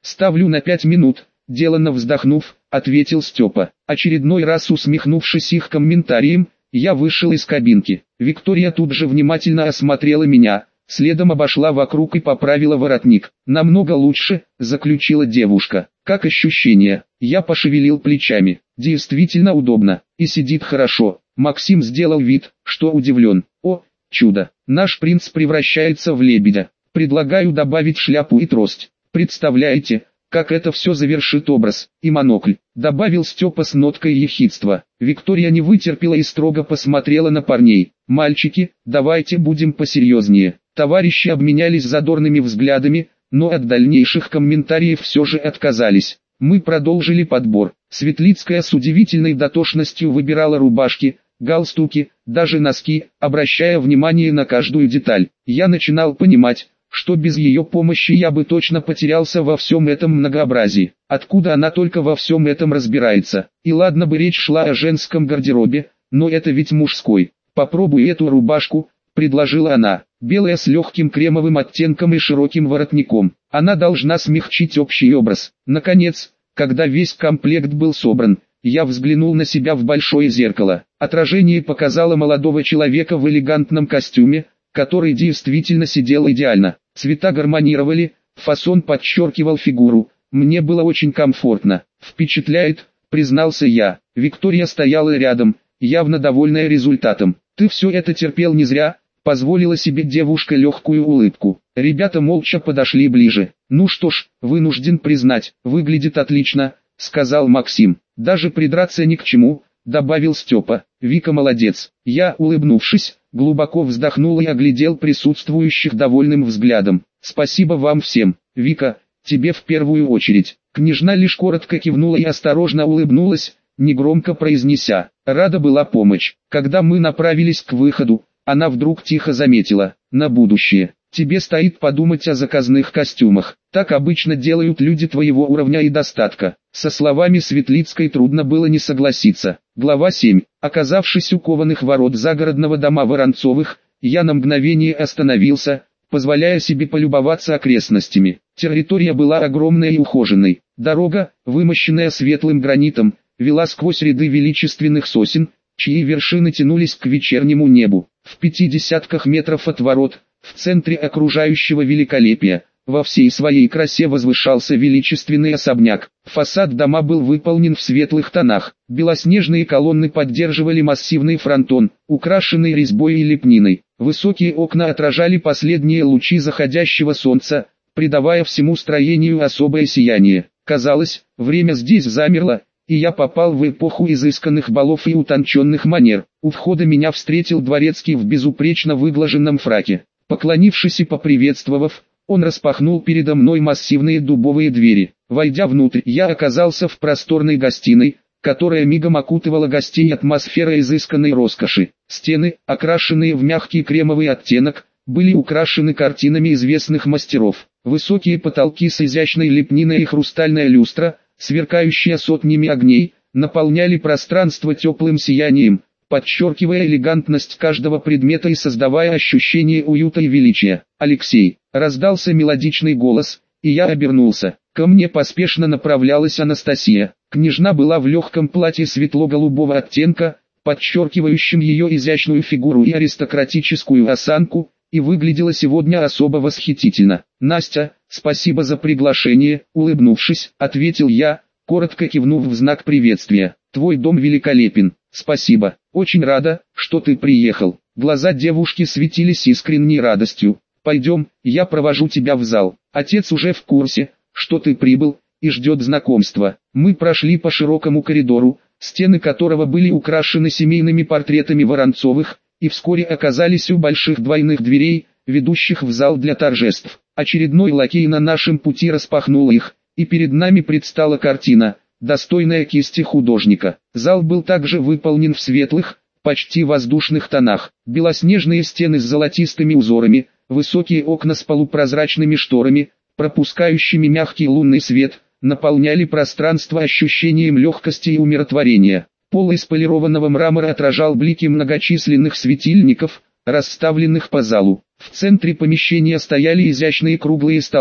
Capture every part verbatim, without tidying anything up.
Ставлю на пять минут, деланно вздохнув, ответил Степа. Очередной раз усмехнувшись их комментарием, я вышел из кабинки. Виктория тут же внимательно осмотрела меня, следом обошла вокруг и поправила воротник. «Намного лучше», — заключила девушка. «Как ощущение?» Я пошевелил плечами. «Действительно удобно, и сидит хорошо». Максим сделал вид, что удивлен. «О, чудо! Наш принц превращается в лебедя. Предлагаю добавить шляпу и трость. Представляете, как это все завершит образ, и монокль», — добавил Степа с ноткой ехидства. Виктория не вытерпела и строго посмотрела на парней. «Мальчики, давайте будем посерьезнее». Товарищи обменялись задорными взглядами, но от дальнейших комментариев все же отказались. Мы продолжили подбор. Светлицкая с удивительной дотошностью выбирала рубашки, галстуки, даже носки, обращая внимание на каждую деталь. Я начинал понимать, что без ее помощи я бы точно потерялся во всем этом многообразии. Откуда она только во всем этом разбирается? И ладно бы речь шла о женском гардеробе, но это ведь мужской. «Попробуй эту рубашку», — предложила она. Белая с легким кремовым оттенком и широким воротником. Она должна смягчить общий образ. Наконец, когда весь комплект был собран, я взглянул на себя в большое зеркало. Отражение показало молодого человека в элегантном костюме, который действительно сидел идеально. Цвета гармонировали, фасон подчеркивал фигуру. Мне было очень комфортно. «Впечатляет», — признался я. Виктория стояла рядом, явно довольная результатом. «Ты все это терпел не зря», — позволила себе девушка легкую улыбку. Ребята молча подошли ближе. «Ну что ж, вынужден признать, выглядит отлично», — сказал Максим. «Даже придраться ни к чему», — добавил Степа. «Вика молодец». Я, улыбнувшись, глубоко вздохнул и оглядел присутствующих довольным взглядом. «Спасибо вам всем. Вика, тебе в первую очередь». Княжна лишь коротко кивнула и осторожно улыбнулась, негромко произнеся: «Рада была помочь». Когда мы направились к выходу, она вдруг тихо заметила: «На будущее тебе стоит подумать о заказных костюмах. Так обычно делают люди твоего уровня и достатка». Со словами Светлицкой трудно было не согласиться. Глава семь. Оказавшись у кованых ворот загородного дома Воронцовых, я на мгновение остановился, позволяя себе полюбоваться окрестностями. Территория была огромной и ухоженной. Дорога, вымощенная светлым гранитом, вела сквозь ряды величественных сосен, чьи вершины тянулись к вечернему небу. В пяти десятках метров от ворот, в центре окружающего великолепия, во всей своей красе возвышался величественный особняк. Фасад дома был выполнен в светлых тонах. Белоснежные колонны поддерживали массивный фронтон, украшенный резьбой и лепниной. Высокие окна отражали последние лучи заходящего солнца, придавая всему строению особое сияние. Казалось, время здесь замерло, и я попал в эпоху изысканных балов и утонченных манер. У входа меня встретил дворецкий в безупречно выглаженном фраке. Поклонившись и поприветствовав, он распахнул передо мной массивные дубовые двери. Войдя внутрь, я оказался в просторной гостиной, которая мигом окутывала гостей атмосферой изысканной роскоши. Стены, окрашенные в мягкий кремовый оттенок, были украшены картинами известных мастеров. Высокие потолки с изящной лепниной и хрустальная люстра, сверкающая сотнями огней, наполняли пространство теплым сиянием, подчеркивая элегантность каждого предмета и создавая ощущение уюта и величия. «Алексей!» — раздался мелодичный голос, и я обернулся. Ко мне поспешно направлялась Анастасия. Княжна была в легком платье светло-голубого оттенка, подчеркивающем ее изящную фигуру и аристократическую осанку, и выглядела сегодня особо восхитительно. «Настя, спасибо за приглашение», — улыбнувшись, ответил я, коротко кивнув в знак приветствия. «Твой дом великолепен». «Спасибо, очень рада, что ты приехал». Глаза девушки светились искренней радостью. «Пойдем, я провожу тебя в зал. Отец уже в курсе, что ты прибыл, и ждет знакомства». Мы прошли по широкому коридору, стены которого были украшены семейными портретами Воронцовых, и вскоре оказались у больших двойных дверей, ведущих в зал для торжеств. Очередной лакей на нашем пути распахнул их, и перед нами предстала картина, достойная кисти художника. Зал был также выполнен в светлых, почти воздушных тонах. Белоснежные стены с золотистыми узорами, высокие окна с полупрозрачными шторами, пропускающими мягкий лунный свет, наполняли пространство ощущением легкости и умиротворения. Пол из полированного мрамора отражал блики многочисленных светильников, расставленных по залу. В центре помещения стояли изящные круглые столы,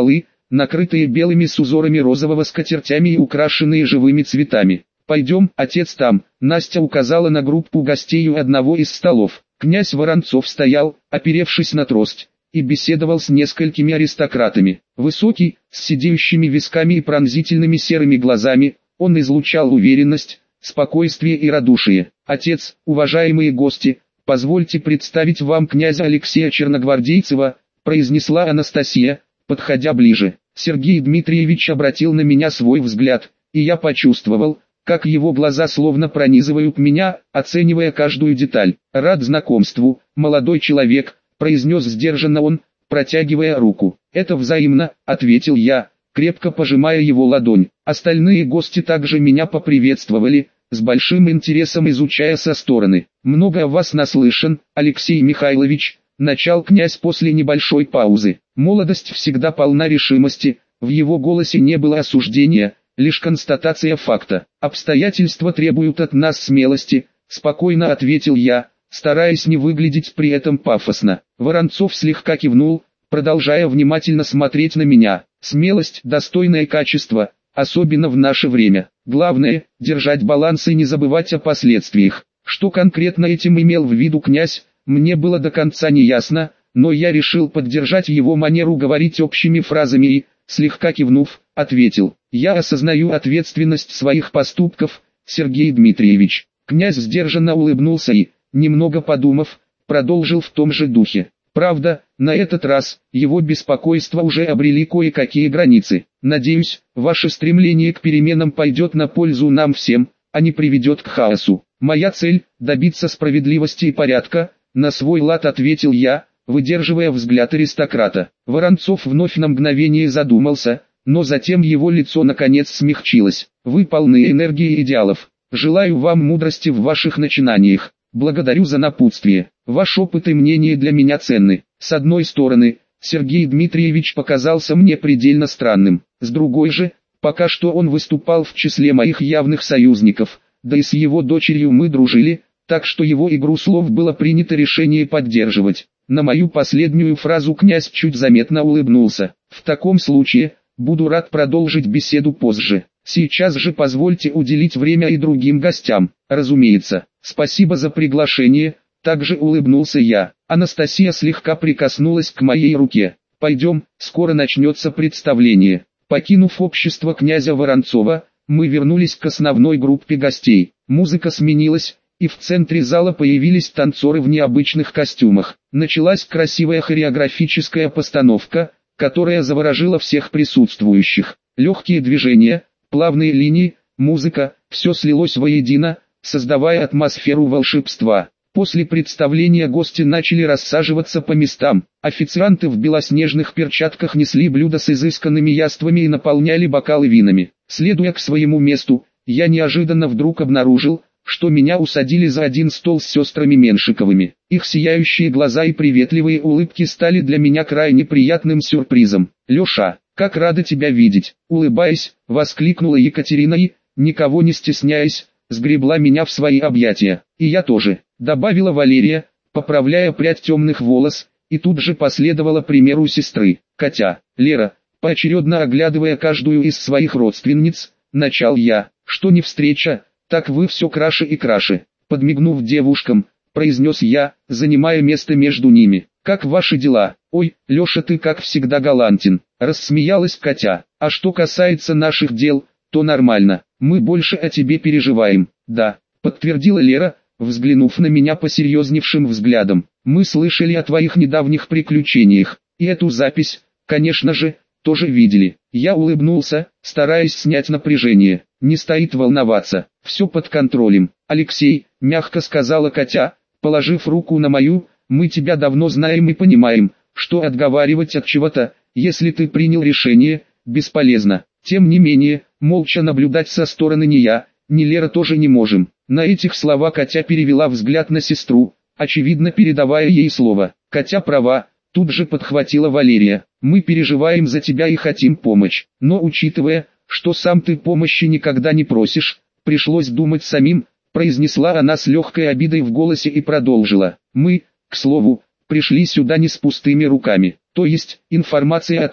накрытые белыми с узорами розового скатертями и украшенные живыми цветами. «Пойдем, отец там», Настя указала на группу гостей у одного из столов. Князь Воронцов стоял, оперевшись на трость, и беседовал с несколькими аристократами. Высокий, с сидеющими висками и пронзительными серыми глазами, он излучал уверенность, спокойствие и радушие. «Отец, уважаемые гости, позвольте представить вам князя Алексея Черногвардейцева», произнесла Анастасия, подходя ближе. Сергей Дмитриевич обратил на меня свой взгляд, и я почувствовал, как его глаза словно пронизывают меня, оценивая каждую деталь. «Рад знакомству, молодой человек», произнес сдержанно он, протягивая руку. «Это взаимно», ответил я, крепко пожимая его ладонь. Остальные гости также меня поприветствовали, с большим интересом изучая со стороны. «Много о вас наслышан, Алексей Михайлович», начал князь после небольшой паузы. Молодость всегда полна решимости, в его голосе не было осуждения, лишь констатация факта. «Обстоятельства требуют от нас смелости», спокойно ответил я, стараясь не выглядеть при этом пафосно. Воронцов слегка кивнул, продолжая внимательно смотреть на меня. «Смелость – достойное качество, особенно в наше время. Главное – держать баланс и не забывать о последствиях». Что конкретно этим имел в виду князь, мне было до конца не ясно, но я решил поддержать его манеру говорить общими фразами и, слегка кивнув, ответил: «Я осознаю ответственность своих поступков, Сергей Дмитриевич». Князь сдержанно улыбнулся и, немного подумав, продолжил в том же духе. Правда, на этот раз, его беспокойства уже обрели кое-какие границы. «Надеюсь, ваше стремление к переменам пойдет на пользу нам всем, а не приведет к хаосу. Моя цель – добиться справедливости и порядка», на свой лад ответил я, выдерживая взгляд аристократа. Воронцов вновь на мгновение задумался, но затем его лицо наконец смягчилось. «Вы полны энергии и идеалов. Желаю вам мудрости в ваших начинаниях. Благодарю за напутствие. Ваш опыт и мнение для меня ценны». С одной стороны, Сергей Дмитриевич показался мне предельно странным. С другой же, пока что он выступал в числе моих явных союзников, да и с его дочерью мы дружили, так что его игру слов было принято решение поддерживать. На мою последнюю фразу князь чуть заметно улыбнулся. «В таком случае, буду рад продолжить беседу позже. Сейчас же позвольте уделить время и другим гостям». «Разумеется, спасибо за приглашение», также улыбнулся я. Анастасия слегка прикоснулась к моей руке. «Пойдем, скоро начнется представление». Покинув общество князя Воронцова, мы вернулись к основной группе гостей. Музыка сменилась, и в центре зала появились танцоры в необычных костюмах. Началась красивая хореографическая постановка, которая заворожила всех присутствующих. Легкие движения, плавные линии, музыка, все слилось воедино, создавая атмосферу волшебства. После представления гости начали рассаживаться по местам. Официанты в белоснежных перчатках несли блюда с изысканными яствами и наполняли бокалы винами. Следуя к своему месту, я неожиданно вдруг обнаружил, что меня усадили за один стол с сестрами Меншиковыми. Их сияющие глаза и приветливые улыбки стали для меня крайне приятным сюрпризом. «Леша, как рада тебя видеть!» Улыбаясь, воскликнула Екатерина и, никого не стесняясь, сгребла меня в свои объятия. «И я тоже», добавила Валерия, поправляя прядь темных волос, и тут же последовала примеру сестры. «Катя, Лера», поочередно оглядывая каждую из своих родственниц, начал я: «Что не встреча, так вы все краше и краше». Подмигнув девушкам, произнес я, занимая место между ними. «Как ваши дела?» «Ой, Леша, ты как всегда галантен», рассмеялась Катя. «А что касается наших дел, то нормально, мы больше о тебе переживаем». «Да», подтвердила Лера, взглянув на меня посерьезневшим взглядом. «Мы слышали о твоих недавних приключениях, и эту запись, конечно же, тоже видели». Я улыбнулся, стараясь снять напряжение. «Не стоит волноваться, все под контролем». «Алексей», мягко сказала Катя, положив руку на мою, «мы тебя давно знаем и понимаем, что отговаривать от чего-то, если ты принял решение, бесполезно. Тем не менее, молча наблюдать со стороны ни я, ни Лера тоже не можем». На этих словах Катя перевела взгляд на сестру, очевидно передавая ей слово. «Катя права», тут же подхватила Валерия. «Мы переживаем за тебя и хотим помочь, но учитывая, что сам ты помощи никогда не просишь, пришлось думать самим», произнесла она с легкой обидой в голосе и продолжила. «Мы, к слову, пришли сюда не с пустыми руками. То есть, информация о том,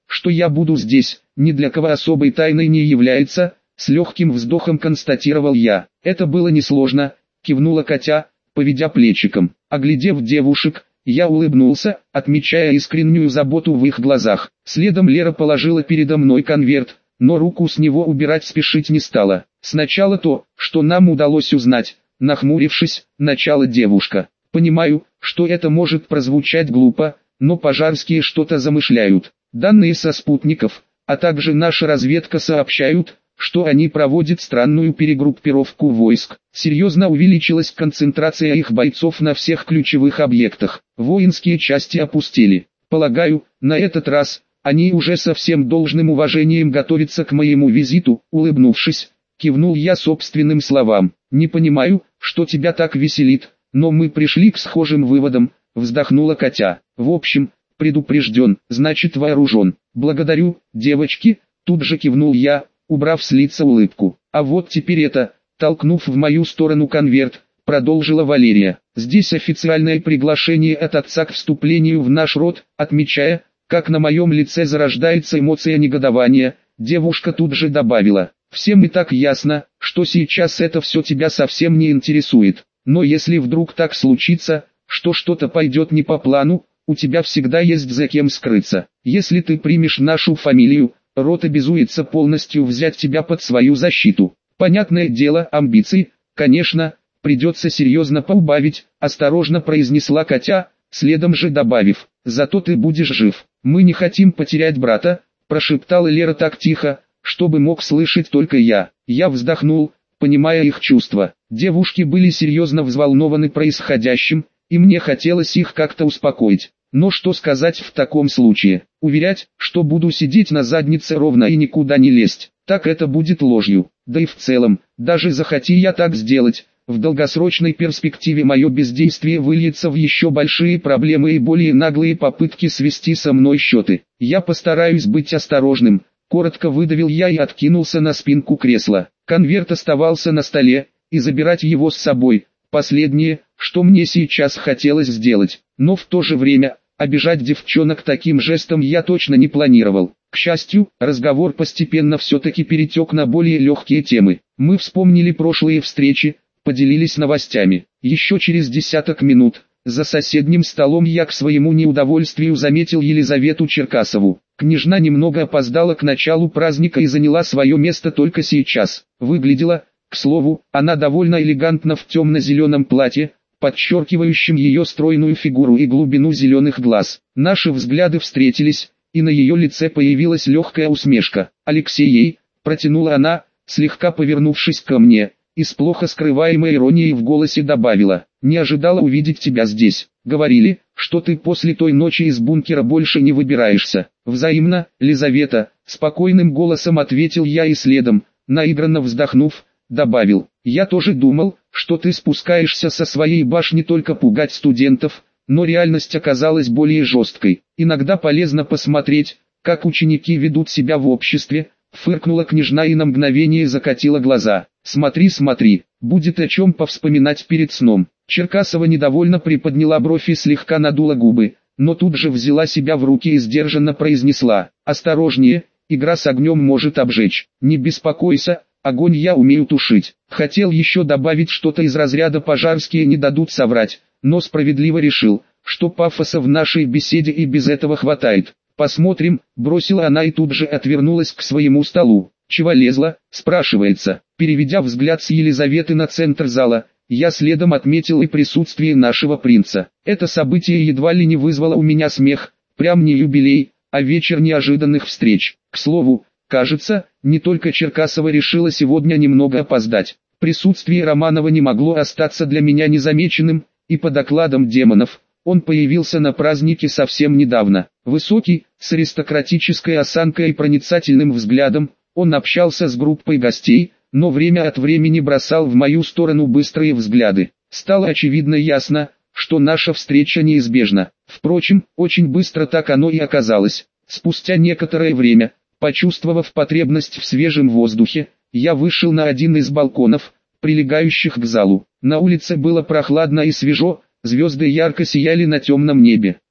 что я буду здесь, ни для кого особой тайной не является, с легким вздохом констатировал я. Это было несложно, кивнула Катя, поведя плечиком. Оглядев девушек, я улыбнулся, отмечая искреннюю заботу в их глазах. Следом Лера положила передо мной конверт, но руку с него убирать спешить не стала. Сначала то, что нам удалось узнать, нахмурившись, начала девушка. Понимаю, что это может прозвучать глупо, но пожарские что-то замышляют. Данные со спутников, а также наша разведка сообщают, что они проводят странную перегруппировку войск. Серьезно увеличилась концентрация их бойцов на всех ключевых объектах. Воинские части опустели. Полагаю, на этот раз они уже со всем должным уважением готовятся к моему визиту. Улыбнувшись, кивнул я собственным словам. Не понимаю, что тебя так веселит, но мы пришли к схожим выводам, вздохнула Катя. В общем, предупрежден, значит вооружен. Благодарю, девочки, тут же кивнул я, убрав с лица улыбку. А вот теперь это, толкнув в мою сторону конверт, продолжила Валерия. Здесь официальное приглашение от отца к вступлению в наш род, отмечая, как на моем лице зарождается эмоция негодования, девушка тут же добавила. Всем и так ясно, что сейчас это все тебя совсем не интересует. Но если вдруг так случится, что что-то пойдет не по плану, у тебя всегда есть за кем скрыться. Если ты примешь нашу фамилию, род обязуется полностью взять тебя под свою защиту. Понятное дело, амбиций, конечно, придется серьезно поубавить, осторожно произнесла Катя, следом же добавив, зато ты будешь жив. Мы не хотим потерять брата, прошептала Лера так тихо, чтобы мог слышать только я. Я вздохнул, понимая их чувства. Девушки были серьезно взволнованы происходящим, и мне хотелось их как-то успокоить. Но что сказать в таком случае? Уверять, что буду сидеть на заднице ровно и никуда не лезть, так это будет ложью. Да и в целом, даже захоти я так сделать, в долгосрочной перспективе мое бездействие выльется в еще большие проблемы и более наглые попытки свести со мной счеты. Я постараюсь быть осторожным, коротко выдавил я и откинулся на спинку кресла. Конверт оставался на столе, и забирать его с собой – последнее, что мне сейчас хотелось сделать. Но в то же время, обижать девчонок таким жестом я точно не планировал. К счастью, разговор постепенно все-таки перетек на более легкие темы. Мы вспомнили прошлые встречи, поделились новостями. Еще через десяток минут, за соседним столом я к своему неудовольствию заметил Елизавету Черкасову. Княжна немного опоздала к началу праздника и заняла свое место только сейчас. Выглядела, к слову, она довольно элегантно в темно-зеленом платье, подчеркивающем ее стройную фигуру и глубину зеленых глаз. Наши взгляды встретились, и на ее лице появилась легкая усмешка. «Алексей», — протянула она, слегка повернувшись ко мне, и с плохо скрываемой иронией в голосе добавила, «Не ожидала увидеть тебя здесь. Говорили, что ты после той ночи из бункера больше не выбираешься». «Взаимно, Лизавета», — спокойным голосом ответил я и следом, наигранно вздохнув, добавил, «Я тоже думал, что ты спускаешься со своей башни только пугать студентов, но реальность оказалась более жесткой. Иногда полезно посмотреть, как ученики ведут себя в обществе», — фыркнула княжна и на мгновение закатила глаза. «Смотри, смотри, будет о чем повспоминать перед сном». Черкасова недовольно приподняла бровь и слегка надула губы, но тут же взяла себя в руки и сдержанно произнесла, «Осторожнее, игра с огнем может обжечь. Не беспокойся, огонь я умею тушить». Хотел еще добавить что-то из разряда «пожарские не дадут соврать», но справедливо решил, что пафоса в нашей беседе и без этого хватает. «Посмотрим», — бросила она и тут же отвернулась к своему столу. «Чего лезла?» — спрашивается. Переведя взгляд с Елизаветы на центр зала, я следом отметил и присутствие нашего принца. Это событие едва ли не вызвало у меня смех, прям не юбилей, а вечер неожиданных встреч. К слову, кажется, не только Черкасова решила сегодня немного опоздать. Присутствие Романова не могло остаться для меня незамеченным, и по докладам демонов, он появился на празднике совсем недавно. Высокий, с аристократической осанкой и проницательным взглядом, он общался с группой гостей, но время от времени бросал в мою сторону быстрые взгляды. Стало очевидно ясно, что наша встреча неизбежна. Впрочем, очень быстро так оно и оказалось. Спустя некоторое время, почувствовав потребность в свежем воздухе, я вышел на один из балконов, прилегающих к залу. На улице было прохладно и свежо, звезды ярко сияли на темном небе.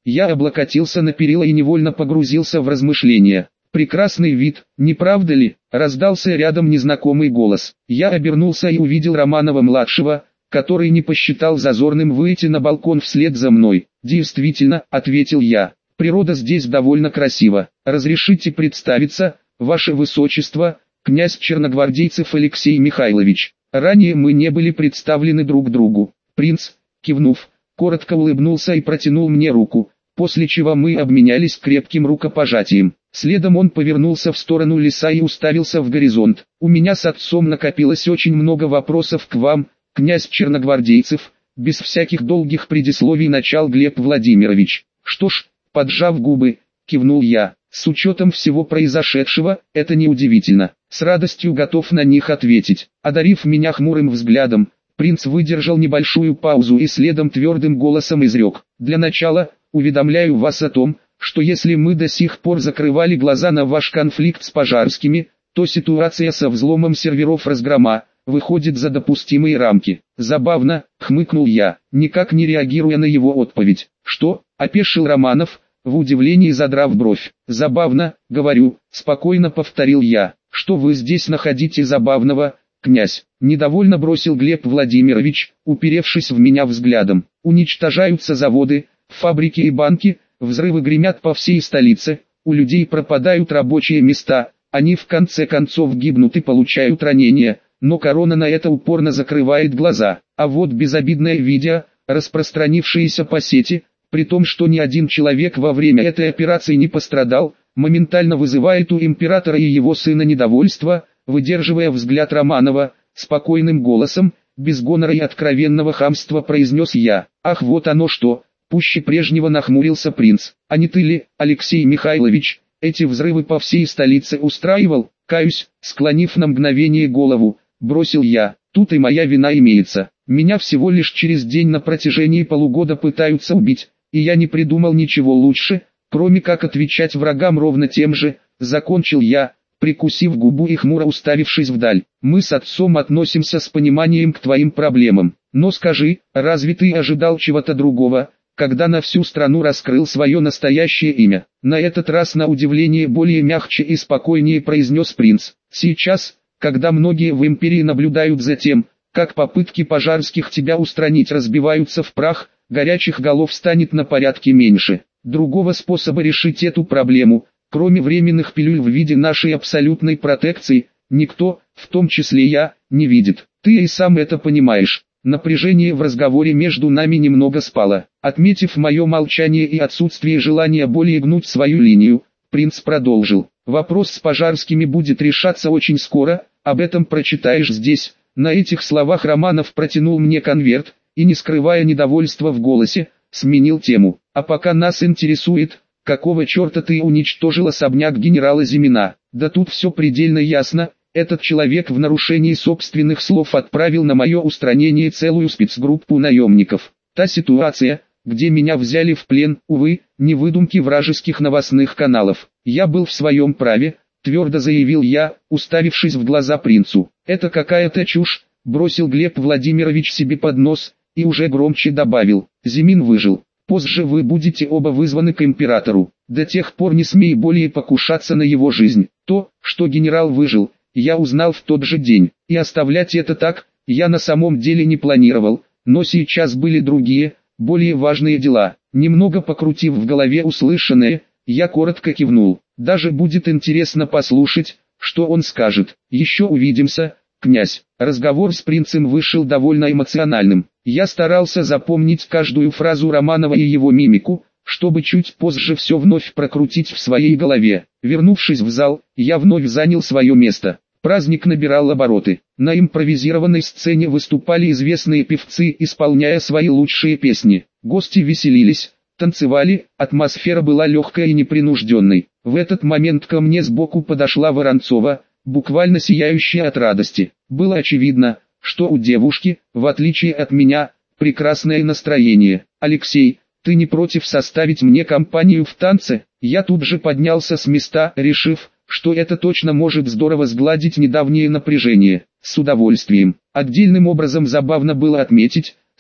Я облокотился на перила и невольно погрузился в размышления. «Прекрасный вид, не правда ли?» – раздался рядом незнакомый голос. Я обернулся и увидел Романова-младшего, который не посчитал зазорным выйти на балкон вслед за мной. «Действительно», – ответил я, – «природа здесь довольно красива. Разрешите представиться, ваше высочество, князь Черногвардейцев Алексей Михайлович». Ранее мы не были представлены друг другу. Принц, кивнув, коротко улыбнулся и протянул мне руку, после чего мы обменялись крепким рукопожатием. Следом он повернулся в сторону леса и уставился в горизонт. «У меня с отцом накопилось очень много вопросов к вам, князь Черногвардейцев», без всяких долгих предисловий начал Глеб Владимирович. «Что ж», поджав губы, кивнул я, «с учетом всего произошедшего, это неудивительно. С радостью готов на них ответить». Одарив меня хмурым взглядом, принц выдержал небольшую паузу и следом твердым голосом изрек: «Для начала, уведомляю вас о том, что если мы до сих пор закрывали глаза на ваш конфликт с Пожарскими, то ситуация со взломом серверов Разгрома выходит за допустимые рамки». «Забавно», — хмыкнул я, никак не реагируя на его отповедь. «Что?» — опешил Романов, в удивлении задрав бровь. «Забавно, говорю», — спокойно повторил я. «Что вы здесь находите забавного, князь?» — недовольно бросил Глеб Владимирович, уперевшись в меня взглядом. «Уничтожаются заводы, фабрики и банки, взрывы гремят по всей столице, у людей пропадают рабочие места, они в конце концов гибнут и получают ранения, но корона на это упорно закрывает глаза. А вот безобидное видео, распространившееся по сети, при том, что ни один человек во время этой операции не пострадал, моментально вызывает у императора и его сына недовольство». Выдерживая взгляд Романова, спокойным голосом, без гонора и откровенного хамства произнес я: «Ах, вот оно что!» Пуще прежнего нахмурился принц. «А не ты ли, Алексей Михайлович, эти взрывы по всей столице устраивал?» «Каюсь», склонив на мгновение голову, бросил я. «Тут и моя вина имеется. Меня всего лишь через день на протяжении полугода пытаются убить, и я не придумал ничего лучше, кроме как отвечать врагам ровно тем же», закончил я, прикусив губу и хмуро уставившись вдаль. «Мы с отцом относимся с пониманием к твоим проблемам. Но скажи, разве ты ожидал чего-то другого, когда на всю страну раскрыл свое настоящее имя?» На этот раз на удивление более мягче и спокойнее произнес принц. «Сейчас, когда многие в империи наблюдают за тем, как попытки Пожарских тебя устранить разбиваются в прах, горячих голов станет на порядке меньше. Другого способа решить эту проблему, кроме временных пилюль в виде нашей абсолютной протекции, никто, в том числе я, не видит. Ты и сам это понимаешь». Напряжение в разговоре между нами немного спало. Отметив мое молчание и отсутствие желания более гнуть свою линию, принц продолжил: «Вопрос с Пожарскими будет решаться очень скоро, об этом прочитаешь здесь». На этих словах Романов протянул мне конверт, и, не скрывая недовольства в голосе, сменил тему. «А пока нас интересует, какого черта ты уничтожил особняк генерала Зимина?» «Да тут все предельно ясно. Этот человек в нарушении собственных слов отправил на мое устранение целую спецгруппу наемников. Та ситуация, где меня взяли в плен, увы, не выдумки вражеских новостных каналов. Я был в своем праве», твердо заявил я, уставившись в глаза принцу. «Это какая-то чушь», бросил Глеб Владимирович себе под нос, и уже громче добавил: «Зимин выжил. Позже вы будете оба вызваны к императору. До тех пор не смей более покушаться на его жизнь». То, что генерал выжил, я узнал в тот же день, и оставлять это так, я на самом деле не планировал, но сейчас были другие, более важные дела. Немного покрутив в голове услышанное, я коротко кивнул. «Даже будет интересно послушать, что он скажет. Еще увидимся, князь». Разговор с принцем вышел довольно эмоциональным. Я старался запомнить каждую фразу Романова и его мимику, чтобы чуть позже все вновь прокрутить в своей голове. Вернувшись в зал, я вновь занял свое место. Праздник набирал обороты. На импровизированной сцене выступали известные певцы, исполняя свои лучшие песни. Гости веселились, танцевали, атмосфера была легкой и непринужденной. В этот момент ко мне сбоку подошла Воронцова, буквально сияющая от радости. Было очевидно, что у девушки, в отличие от меня, прекрасное настроение. «Алексей, ты не против составить мне компанию в танце?» Я тут же поднялся с места, решив, что это точно может здорово сгладить недавнее напряжение. «С удовольствием». Отдельным образом забавно было отметить,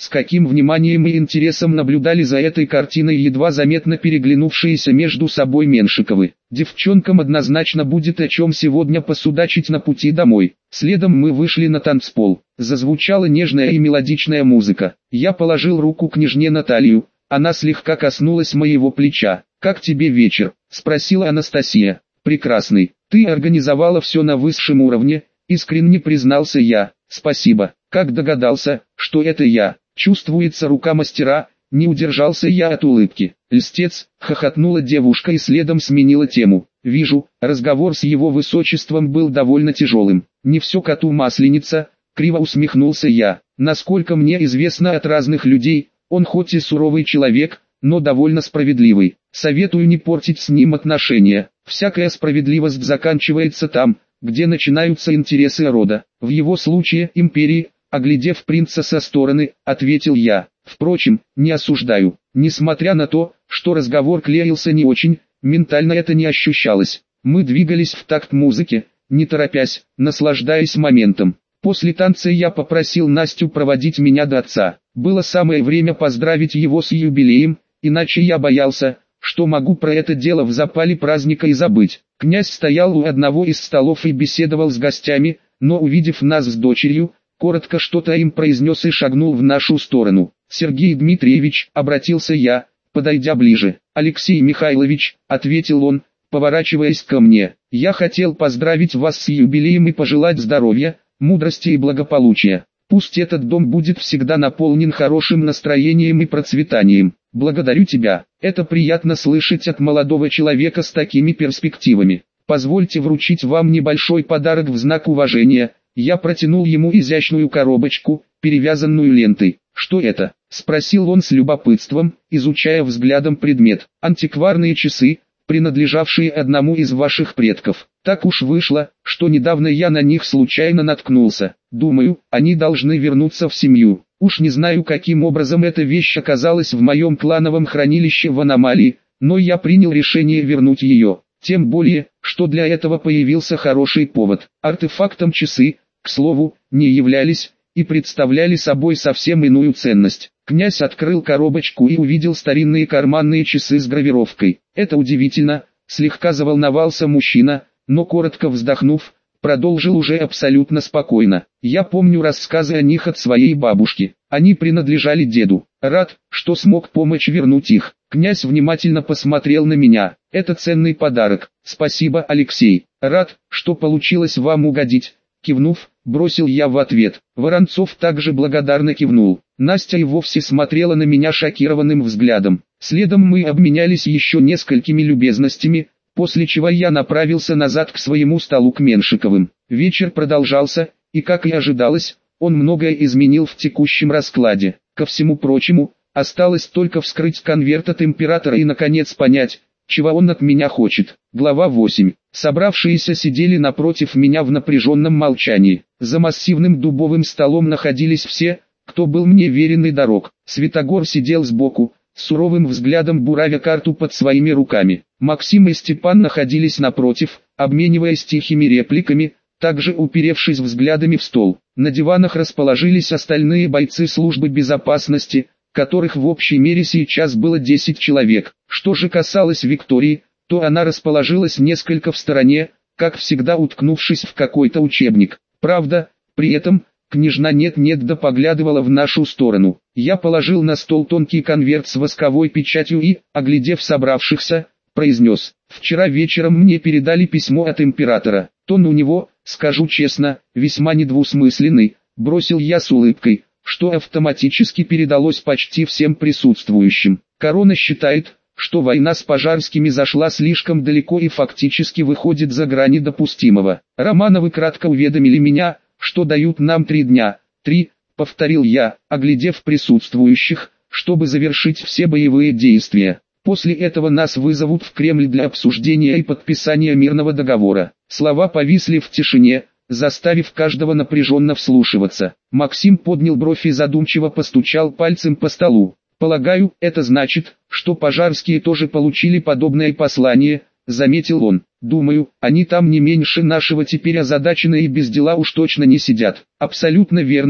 с каким вниманием и интересом наблюдали за этой картиной едва заметно переглянувшиеся между собой Меншиковы. Девчонкам однозначно будет о чем сегодня посудачить на пути домой. Следом мы вышли на танцпол. Зазвучала нежная и мелодичная музыка. Я положил руку княжне на талию. Она слегка коснулась моего плеча. «Как тебе вечер?» – спросила Анастасия. «Прекрасный. Ты организовала все на высшем уровне», – искренне признался я. «Спасибо. Как догадался, что это я?» Чувствуется рука мастера, не удержался я от улыбки. «Льстец», — хохотнула девушка и следом сменила тему. «Вижу, разговор с его высочеством был довольно тяжелым. Не все коту масленица», — криво усмехнулся я. «Насколько мне известно от разных людей, он хоть и суровый человек, но довольно справедливый. Советую не портить с ним отношения. Всякая справедливость заканчивается там, где начинаются интересы рода. В его случае империи». Оглядев принца со стороны, ответил я. Впрочем, не осуждаю. Несмотря на то, что разговор клеился не очень, ментально это не ощущалось. Мы двигались в такт музыки, не торопясь, наслаждаясь моментом. После танца я попросил Настю проводить меня до отца. Было самое время поздравить его с юбилеем, иначе я боялся, что могу про это дело в запале праздника и забыть. Князь стоял у одного из столов и беседовал с гостями, но увидев нас с дочерью, коротко что-то им произнес и шагнул в нашу сторону. «Сергей Дмитриевич», — обратился я, подойдя ближе. «Алексей Михайлович», — ответил он, поворачиваясь ко мне. «Я хотел поздравить вас с юбилеем и пожелать здоровья, мудрости и благополучия. Пусть этот дом будет всегда наполнен хорошим настроением и процветанием. Благодарю тебя. Это приятно слышать от молодого человека с такими перспективами. Позвольте вручить вам небольшой подарок в знак уважения». Я протянул ему изящную коробочку, перевязанную лентой. «Что это?» – спросил он с любопытством, изучая взглядом предмет. «Антикварные часы, принадлежавшие одному из ваших предков. Так уж вышло, что недавно я на них случайно наткнулся. Думаю, они должны вернуться в семью. Уж не знаю, каким образом эта вещь оказалась в моем клановом хранилище в аномалии, но я принял решение вернуть ее. Тем более, что для этого появился хороший повод. Артефактом часы, к слову, не являлись и представляли собой совсем иную ценность. Князь открыл коробочку и увидел старинные карманные часы с гравировкой. «Это удивительно», — слегка заволновался мужчина, но коротко вздохнув, продолжил уже абсолютно спокойно. «Я помню рассказы о них от своей бабушки. Они принадлежали деду. Рад, что смог помочь вернуть их». Князь внимательно посмотрел на меня. «Это ценный подарок. Спасибо, Алексей. Рад, что получилось вам угодить». Кивнув, бросил я в ответ. Воронцов также благодарно кивнул. Настя и вовсе смотрела на меня шокированным взглядом. Следом мы обменялись еще несколькими любезностями, после чего я направился назад к своему столу к Меншиковым. Вечер продолжался, и, как и ожидалось, он многое изменил в текущем раскладе. Ко всему прочему, осталось только вскрыть конверт от императора и наконец понять, чего он от меня хочет. Глава восемь. Собравшиеся сидели напротив меня в напряженном молчании. За массивным дубовым столом находились все, кто был мне верен и дорог. Святогор сидел сбоку, с суровым взглядом буравя карту под своими руками. Максим и Степан находились напротив, обмениваясь тихими репликами, также уперевшись взглядами в стол. На диванах расположились остальные бойцы службы безопасности, которых в общей мере сейчас было десять человек. Что же касалось Виктории, то она расположилась несколько в стороне, как всегда уткнувшись в какой-то учебник. Правда, при этом, княжна нет-нет да поглядывала в нашу сторону. Я положил на стол тонкий конверт с восковой печатью и, оглядев собравшихся, произнес: «Вчера вечером мне передали письмо от императора. Тон у него, скажу честно, весьма недвусмысленный», бросил я с улыбкой, что автоматически передалось почти всем присутствующим. Корона считает, что война с Пожарскими зашла слишком далеко и фактически выходит за грани допустимого. Романовы кратко уведомили меня, что дают нам три дня. Три, повторил я, оглядев присутствующих, чтобы завершить все боевые действия. После этого нас вызовут в Кремль для обсуждения и подписания мирного договора. Слова повисли в тишине, заставив каждого напряженно вслушиваться. Максим поднял бровь и задумчиво постучал пальцем по столу. «Полагаю, это значит, что Пожарские тоже получили подобное послание», — заметил он. «Думаю, они там не меньше нашего теперь озадачены и без дела уж точно не сидят». «Абсолютно верно»,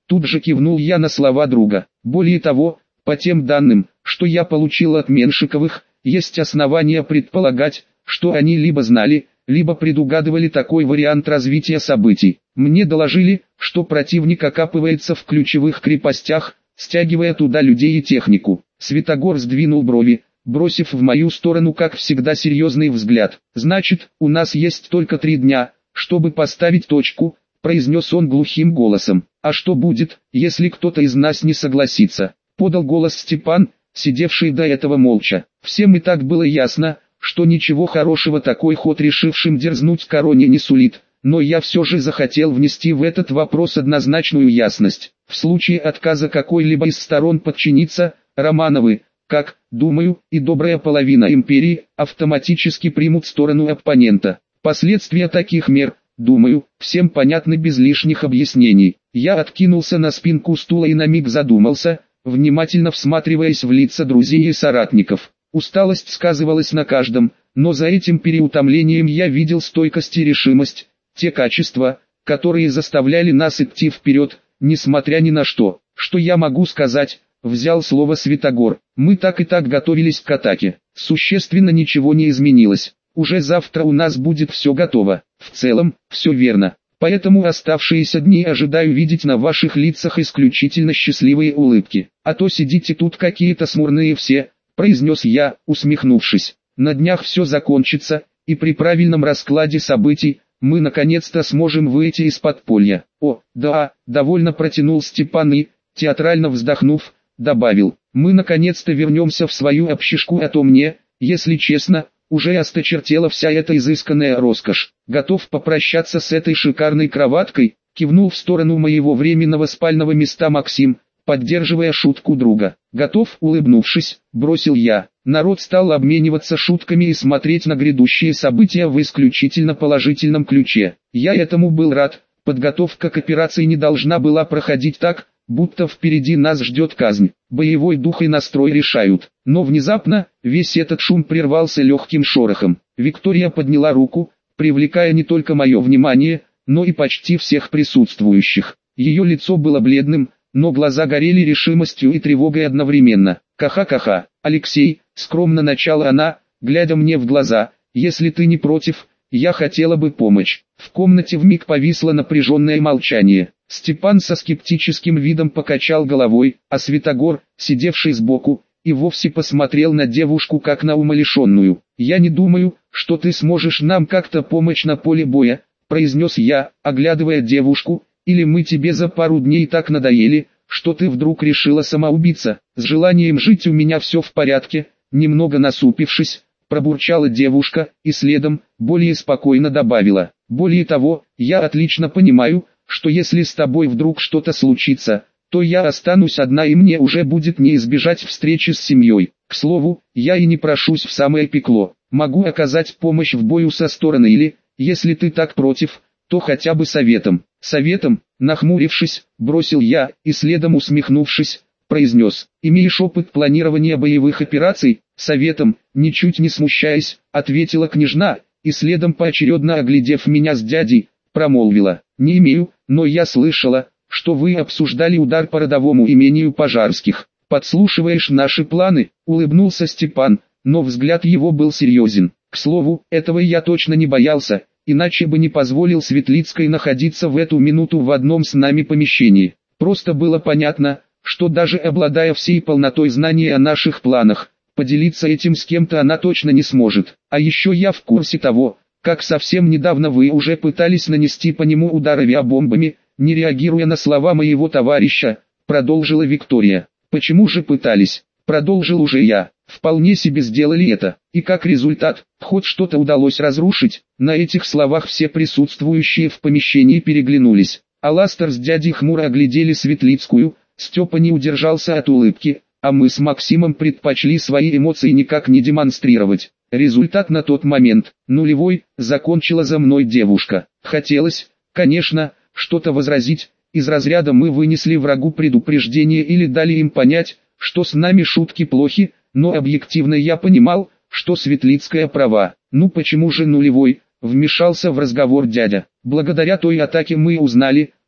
Тут же кивнул я на слова друга. Более того, по тем данным, что я получил от Меншиковых, есть основания предполагать, что они либо знали, либо предугадывали такой вариант развития событий. Мне доложили, что противник окапывается в ключевых крепостях, стягивая туда людей и технику. Святогор сдвинул брови, бросив в мою сторону как всегда серьезный взгляд. «Значит, у нас есть только три дня, чтобы поставить точку», — произнес он глухим голосом. «А что будет, если кто-то из нас не согласится?» — подал голос Степан, сидевший до этого молча. Всем и так было ясно, что ничего хорошего такой ход решившим дерзнуть короне не сулит, но я все же захотел внести в этот вопрос однозначную ясность. В случае отказа какой-либо из сторон подчиниться, Романовы, как, думаю, и добрая половина империи, автоматически примут сторону оппонента. Последствия таких мер, думаю, всем понятны без лишних объяснений. Я откинулся на спинку стула и на миг задумался, внимательно всматриваясь в лица друзей и соратников. Усталость сказывалась на каждом, но за этим переутомлением я видел стойкость и решимость, те качества, которые заставляли нас идти вперед, несмотря ни на что. Что я могу сказать? Взял слово Святогор. Мы так и так готовились к атаке. Существенно ничего не изменилось. Уже завтра у нас будет все готово. В целом, все верно. Поэтому оставшиеся дни ожидаю видеть на ваших лицах исключительно счастливые улыбки. А то сидите тут какие-то смурные все, произнес я, усмехнувшись. На днях все закончится, и при правильном раскладе событий, мы наконец-то сможем выйти из подполья. О, да, довольно протянул Степан и, театрально вздохнув, добавил. Мы наконец-то вернемся в свою общежку, а то мне, если честно, уже осточертела вся эта изысканная роскошь. Готов попрощаться с этой шикарной кроваткой, кивнул в сторону моего временного спального места Максим, поддерживая шутку друга. Готов, улыбнувшись, бросил я. Народ стал обмениваться шутками и смотреть на грядущие события в исключительно положительном ключе. Я этому был рад, подготовка к операции не должна была проходить так, будто впереди нас ждет казнь. Боевой дух и настрой решают. Но внезапно, весь этот шум прервался легким шорохом. Виктория подняла руку, привлекая не только мое внимание, но и почти всех присутствующих. Ее лицо было бледным, но глаза горели решимостью и тревогой одновременно. «Ка-ха-ка-ха, Алексей», — скромно начала она, глядя мне в глаза, — «если ты не против, я хотела бы помочь». В комнате вмиг повисло напряженное молчание. Степан со скептическим видом покачал головой, а Святогор, сидевший сбоку, и вовсе посмотрел на девушку как на умалишенную. «Я не думаю, что ты сможешь нам как-то помочь на поле боя», — произнес я, оглядывая девушку, — «или мы тебе за пару дней так надоели, что ты вдруг решила самоубиться. С желанием жить у меня все в порядке», — немного насупившись, пробурчала девушка, и следом, более спокойно добавила. «Более того, я отлично понимаю, что если с тобой вдруг что-то случится, то я останусь одна и мне уже будет не избежать встречи с семьей. К слову, я и не прошусь в самое пекло. Могу оказать помощь в бою со стороны или, если ты так против, то хотя бы советом». «Советом», нахмурившись, бросил я, и следом усмехнувшись, произнес. «Имеешь опыт планирования боевых операций?» «Советом», ничуть не смущаясь, ответила княжна, и следом поочередно оглядев меня с дядей, промолвила. «Не имею, но я слышала, что вы обсуждали удар по родовому имению Пожарских. Подслушиваешь наши планы?» — улыбнулся Степан, но взгляд его был серьезен. «К слову, этого я точно не боялся, иначе бы не позволил Светлицкой находиться в эту минуту в одном с нами помещении. Просто было понятно, что даже обладая всей полнотой знаний о наших планах, поделиться этим с кем-то она точно не сможет. А еще я в курсе того, как совсем недавно вы уже пытались нанести по нему удар авиабомбами, не реагируя на слова моего товарища», — продолжила Виктория. «Почему же пытались?» — продолжил уже я. «Вполне себе сделали это, и как результат, хоть что-то удалось разрушить». На этих словах все присутствующие в помещении переглянулись. Аластер с дядей хмуро оглядели Светлицкую, Степа не удержался от улыбки, а мы с Максимом предпочли свои эмоции никак не демонстрировать. Результат на тот момент, нулевой, закончила за мной девушка. Хотелось, конечно, что-то возразить, из разряда мы вынесли врагу предупреждение или дали им понять, что с нами шутки плохи, но объективно я понимал, что Светлицкая права. «Ну почему же нулевой?» — вмешался в разговор дядя. «Благодаря той атаке мы узнали,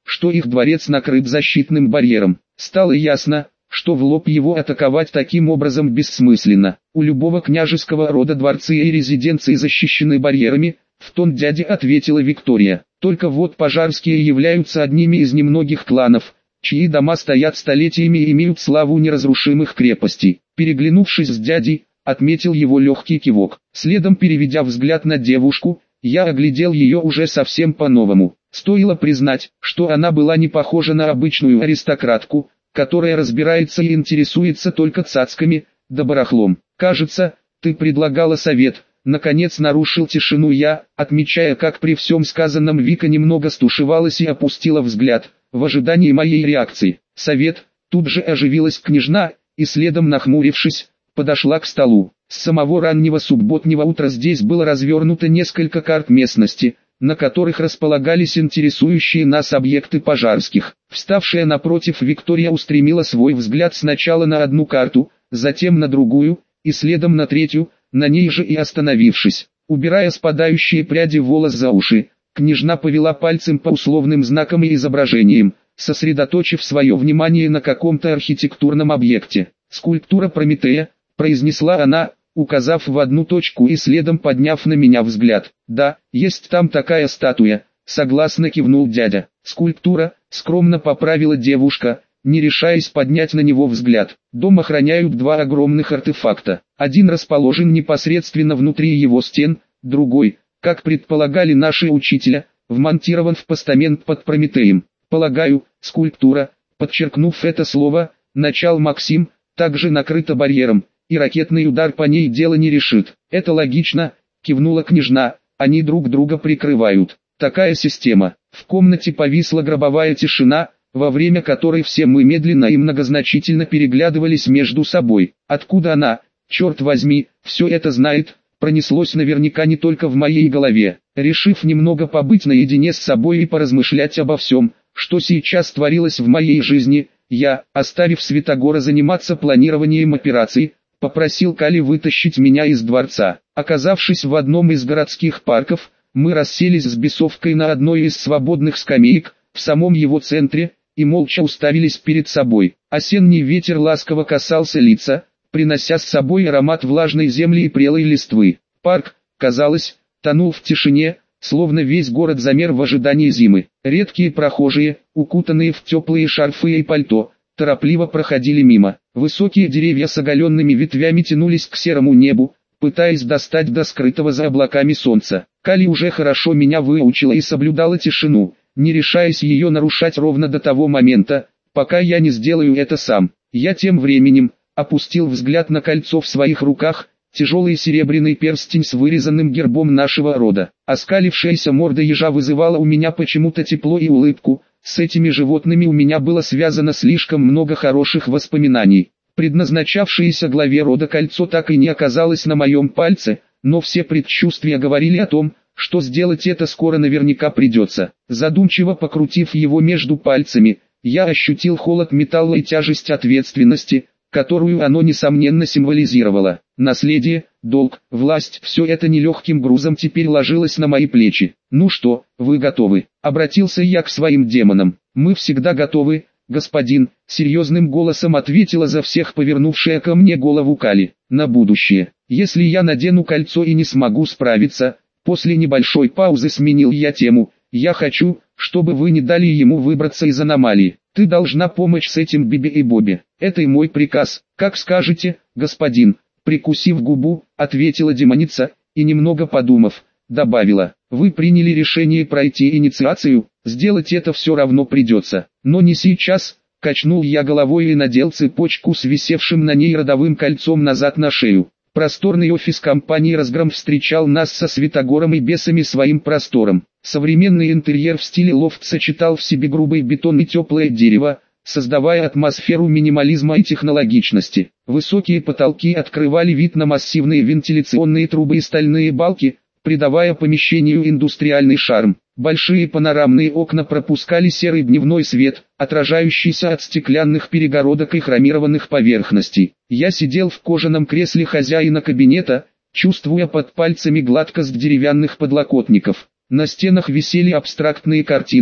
что их дворец накрыт защитным барьером. Стало ясно, что в лоб его атаковать таким образом бессмысленно. У любого княжеского рода дворцы и резиденции защищены барьерами, в тон дяде ответила Виктория. Только вот пожарские являются одними из немногих кланов, чьи дома стоят столетиями и имеют славу неразрушимых крепостей. Переглянувшись с дядей, отметил его легкий кивок. Следом, переведя взгляд на девушку, я оглядел ее уже совсем по-новому. Стоило признать, что она была не похожа на обычную аристократку, которая разбирается и интересуется только цацками, да барахлом. «Кажется, ты предлагала совет», — наконец нарушил тишину я, отмечая, как при всем сказанном Вика немного стушевалась и опустила взгляд, в ожидании моей реакции. «Совет», — тут же оживилась княжна, и следом, нахмурившись, подошла к столу. С самого раннего субботнего утра здесь было развернуто несколько карт местности, на которых располагались интересующие нас объекты пожарских. Вставшая напротив, Виктория устремила свой взгляд сначала на одну карту, затем на другую, и следом на третью, на ней же и остановившись. Убирая спадающие пряди волос за уши, княжна повела пальцем по условным знакам и изображениям, сосредоточив свое внимание на каком-то архитектурном объекте. «Скульптура Прометея», — произнесла она, указав в одну точку и следом подняв на меня взгляд. «Да, есть там такая статуя», — согласно кивнул дядя. «Скульптура», — скромно поправила девушка, не решаясь поднять на него взгляд. «Дом охраняют два огромных артефакта. Один расположен непосредственно внутри его стен, другой, как предполагали наши учителя, вмонтирован в постамент под Прометеем. Полагаю, скульптура», — подчеркнув это слово, начал Максим, также накрыта барьером, и ракетный удар по ней дело не решит. «Это логично», — кивнула княжна, — «они друг друга прикрывают. Такая система». В комнате повисла гробовая тишина, во время которой все мы медленно и многозначительно переглядывались между собой. Откуда она, черт возьми, все это знает, пронеслось наверняка не только в моей голове. Решив немного побыть наедине с собой и поразмышлять обо всем, что сейчас творилось в моей жизни, я, оставив Святогора заниматься планированием операций, попросил Кали вытащить меня из дворца. Оказавшись в одном из городских парков, мы расселись с бесовкой на одной из свободных скамеек, в самом его центре, и молча уставились перед собой. Осенний ветер ласково касался лица, принося с собой аромат влажной земли и прелой листвы. Парк, казалось, тонул в тишине, словно весь город замер в ожидании зимы. Редкие прохожие, укутанные в теплые шарфы и пальто, торопливо проходили мимо. Высокие деревья с оголенными ветвями тянулись к серому небу, пытаясь достать до скрытого за облаками солнца. Кали уже хорошо меня выучила и соблюдала тишину, не решаясь ее нарушать ровно до того момента, пока я не сделаю это сам. Я тем временем опустил взгляд на кольцо в своих руках, тяжелый серебряный перстень с вырезанным гербом нашего рода. Оскалившаяся морда ежа вызывала у меня почему-то тепло и улыбку. С этими животными у меня было связано слишком много хороших воспоминаний. Предназначавшееся главе рода кольцо так и не оказалось на моем пальце, но все предчувствия говорили о том, что сделать это скоро наверняка придется. Задумчиво покрутив его между пальцами, я ощутил холод металла и тяжесть ответственности, которую оно несомненно символизировало. Наследие, долг, власть – все это нелегким грузом теперь ложилось на мои плечи. «Ну что, вы готовы?» – обратился я к своим демонам. «Мы всегда готовы, господин», – серьезным голосом ответила за всех повернувшая ко мне голову Кали. «На будущее. Если я надену кольцо и не смогу справиться», после небольшой паузы сменил я тему, «я хочу, чтобы вы не дали ему выбраться из аномалии. Ты должна помочь с этим Биби и Бобби. Это и мой приказ. Как скажете, господин». Прикусив губу, ответила демоница, и немного подумав, добавила, «Вы приняли решение пройти инициацию, сделать это все равно придется. Но не сейчас», качнул я головой и надел цепочку с висевшим на ней родовым кольцом назад на шею. Просторный офис компании «Разгром» встречал нас со Святогором и бесами своим простором. Современный интерьер в стиле лофт сочетал в себе грубый бетон и теплое дерево, создавая атмосферу минимализма и технологичности. Высокие потолки открывали вид на массивные вентиляционные трубы и стальные балки, придавая помещению индустриальный шарм. Большие панорамные окна пропускали серый дневной свет, отражающийся от стеклянных перегородок и хромированных поверхностей. Я сидел в кожаном кресле хозяина кабинета, чувствуя под пальцами гладкость деревянных подлокотников. На стенах висели абстрактные картины,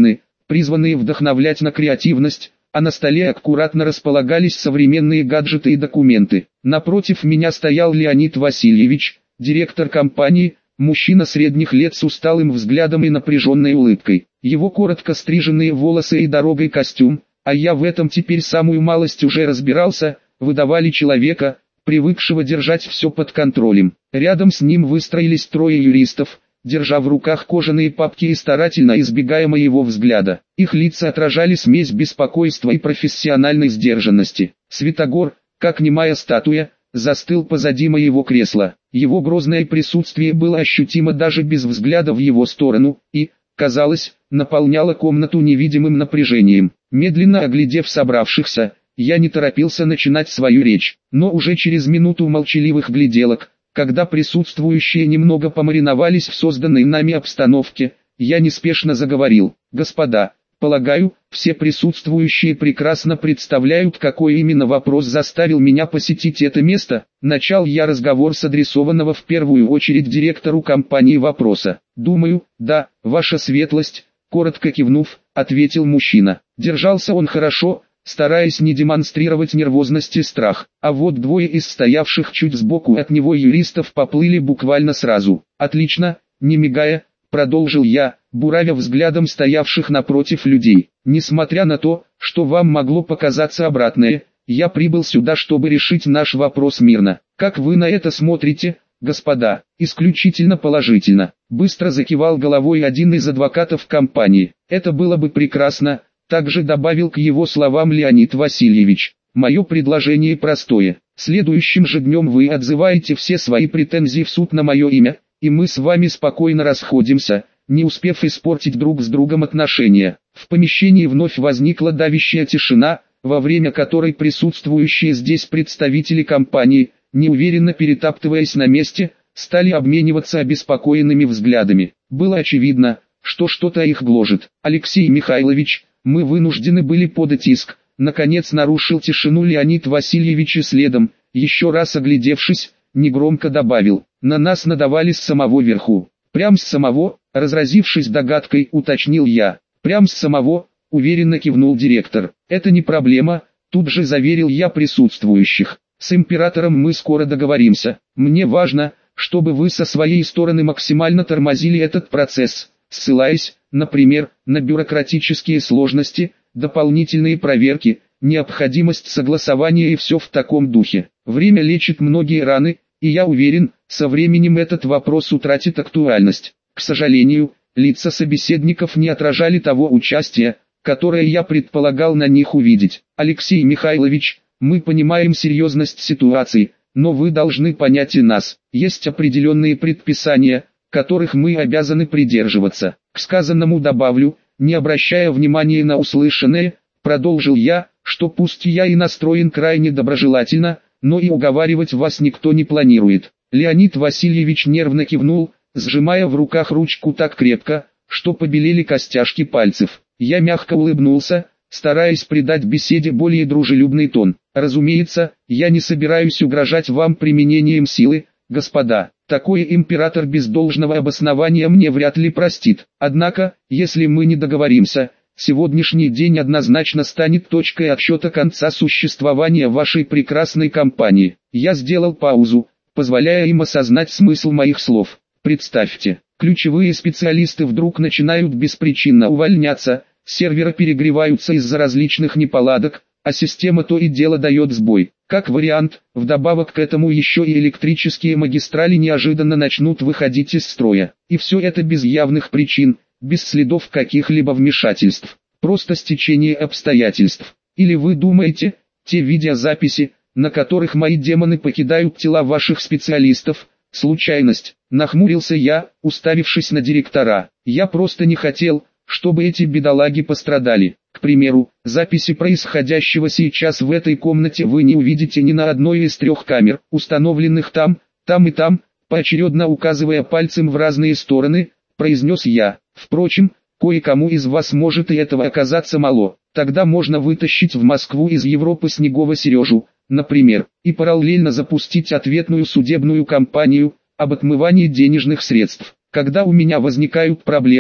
призванные вдохновлять на креативность, а на столе аккуратно располагались современные гаджеты и документы. Напротив меня стоял Леонид Васильевич, директор компании, мужчина средних лет с усталым взглядом и напряженной улыбкой. Его коротко стриженные волосы и дорогой костюм, а я в этом теперь самую малость уже разбирался, выдавали человека, привыкшего держать все под контролем. Рядом с ним выстроились трое юристов, держа в руках кожаные папки и старательно избегая моего взгляда. Их лица отражали смесь беспокойства и профессиональной сдержанности. Святогор, как немая статуя, застыл позади моего кресла. Его грозное присутствие было ощутимо даже без взгляда в его сторону, и, казалось, наполняло комнату невидимым напряжением. Медленно оглядев собравшихся, я не торопился начинать свою речь, но уже через минуту молчаливых гляделок, когда присутствующие немного помариновались в созданной нами обстановке, я неспешно заговорил: «Господа, полагаю, все присутствующие прекрасно представляют, какой именно вопрос заставил меня посетить это место». Начал я разговор с адресованного в первую очередь директору компании вопроса. «Думаю, да, ваша светлость», — коротко кивнув, ответил мужчина. Держался он хорошо, стараясь не демонстрировать нервозность и страх, а вот двое из стоявших чуть сбоку от него юристов поплыли буквально сразу. «Отлично», — не мигая, продолжил я, буравя взглядом стоявших напротив людей. «Несмотря на то, что вам могло показаться обратное, я прибыл сюда, чтобы решить наш вопрос мирно. Как вы на это смотрите, господа?» «Исключительно положительно», — быстро закивал головой один из адвокатов компании. «Это было бы прекрасно», — также добавил к его словам Леонид Васильевич. «Мое предложение простое. Следующим же днем вы отзываете все свои претензии в суд на мое имя, и мы с вами спокойно расходимся, не успев испортить друг с другом отношения». В помещении вновь возникла давящая тишина, во время которой присутствующие здесь представители компании, неуверенно перетаптываясь на месте, стали обмениваться обеспокоенными взглядами. Было очевидно, что что-то их гложет. «Алексей Михайлович, мы вынуждены были подать иск», — наконец нарушил тишину Леонид Васильевич и следом, еще раз оглядевшись, негромко добавил: «На нас надавали с самого верху». «Прям с самого?» — разразившись догадкой, уточнил я. «Прям с самого», — уверенно кивнул директор. «Это не проблема», — тут же заверил я присутствующих. «С императором мы скоро договоримся. Мне важно, чтобы вы со своей стороны максимально тормозили этот процесс, ссылаясь, например, на бюрократические сложности, дополнительные проверки, необходимость согласования и все в таком духе. Время лечит многие раны, и я уверен, со временем этот вопрос утратит актуальность». К сожалению, лица собеседников не отражали того участия, которое я предполагал на них увидеть. «Алексей Михайлович, мы понимаем серьезность ситуации, но вы должны понять и нас. Есть определенные предписания, которых мы обязаны придерживаться». К сказанному добавлю, не обращая внимания на услышанное, продолжил я, что пусть я и настроен крайне доброжелательно, но и уговаривать вас никто не планирует. Леонид Васильевич нервно кивнул, сжимая в руках ручку так крепко, что побелели костяшки пальцев. Я мягко улыбнулся, стараясь придать беседе более дружелюбный тон. «Разумеется, я не собираюсь угрожать вам применением силы, господа. Такое император без должного обоснования мне вряд ли простит. Однако, если мы не договоримся, сегодняшний день однозначно станет точкой отсчета конца существования вашей прекрасной компании». Я сделал паузу, позволяя им осознать смысл моих слов. Представьте, ключевые специалисты вдруг начинают беспричинно увольняться, серверы перегреваются из-за различных неполадок, а система то и дело дает сбой. Как вариант, вдобавок к этому еще и электрические магистрали неожиданно начнут выходить из строя. И все это без явных причин, без следов каких-либо вмешательств. Просто стечение обстоятельств. Или вы думаете, те видеозаписи, на которых мои демоны покидают тела ваших специалистов, случайность? Нахмурился я, уставившись на директора. Я просто не хотел, чтобы эти бедолаги пострадали. К примеру, записи происходящего сейчас в этой комнате вы не увидите ни на одной из трех камер, установленных там, там и там, поочередно указывая пальцем в разные стороны, произнес я. Впрочем, кое-кому из вас может и этого оказаться мало. Тогда можно вытащить в Москву из Европы Снегова Сережу, например, и параллельно запустить ответную судебную кампанию об отмывании денежных средств. Когда у меня возникают проблемы,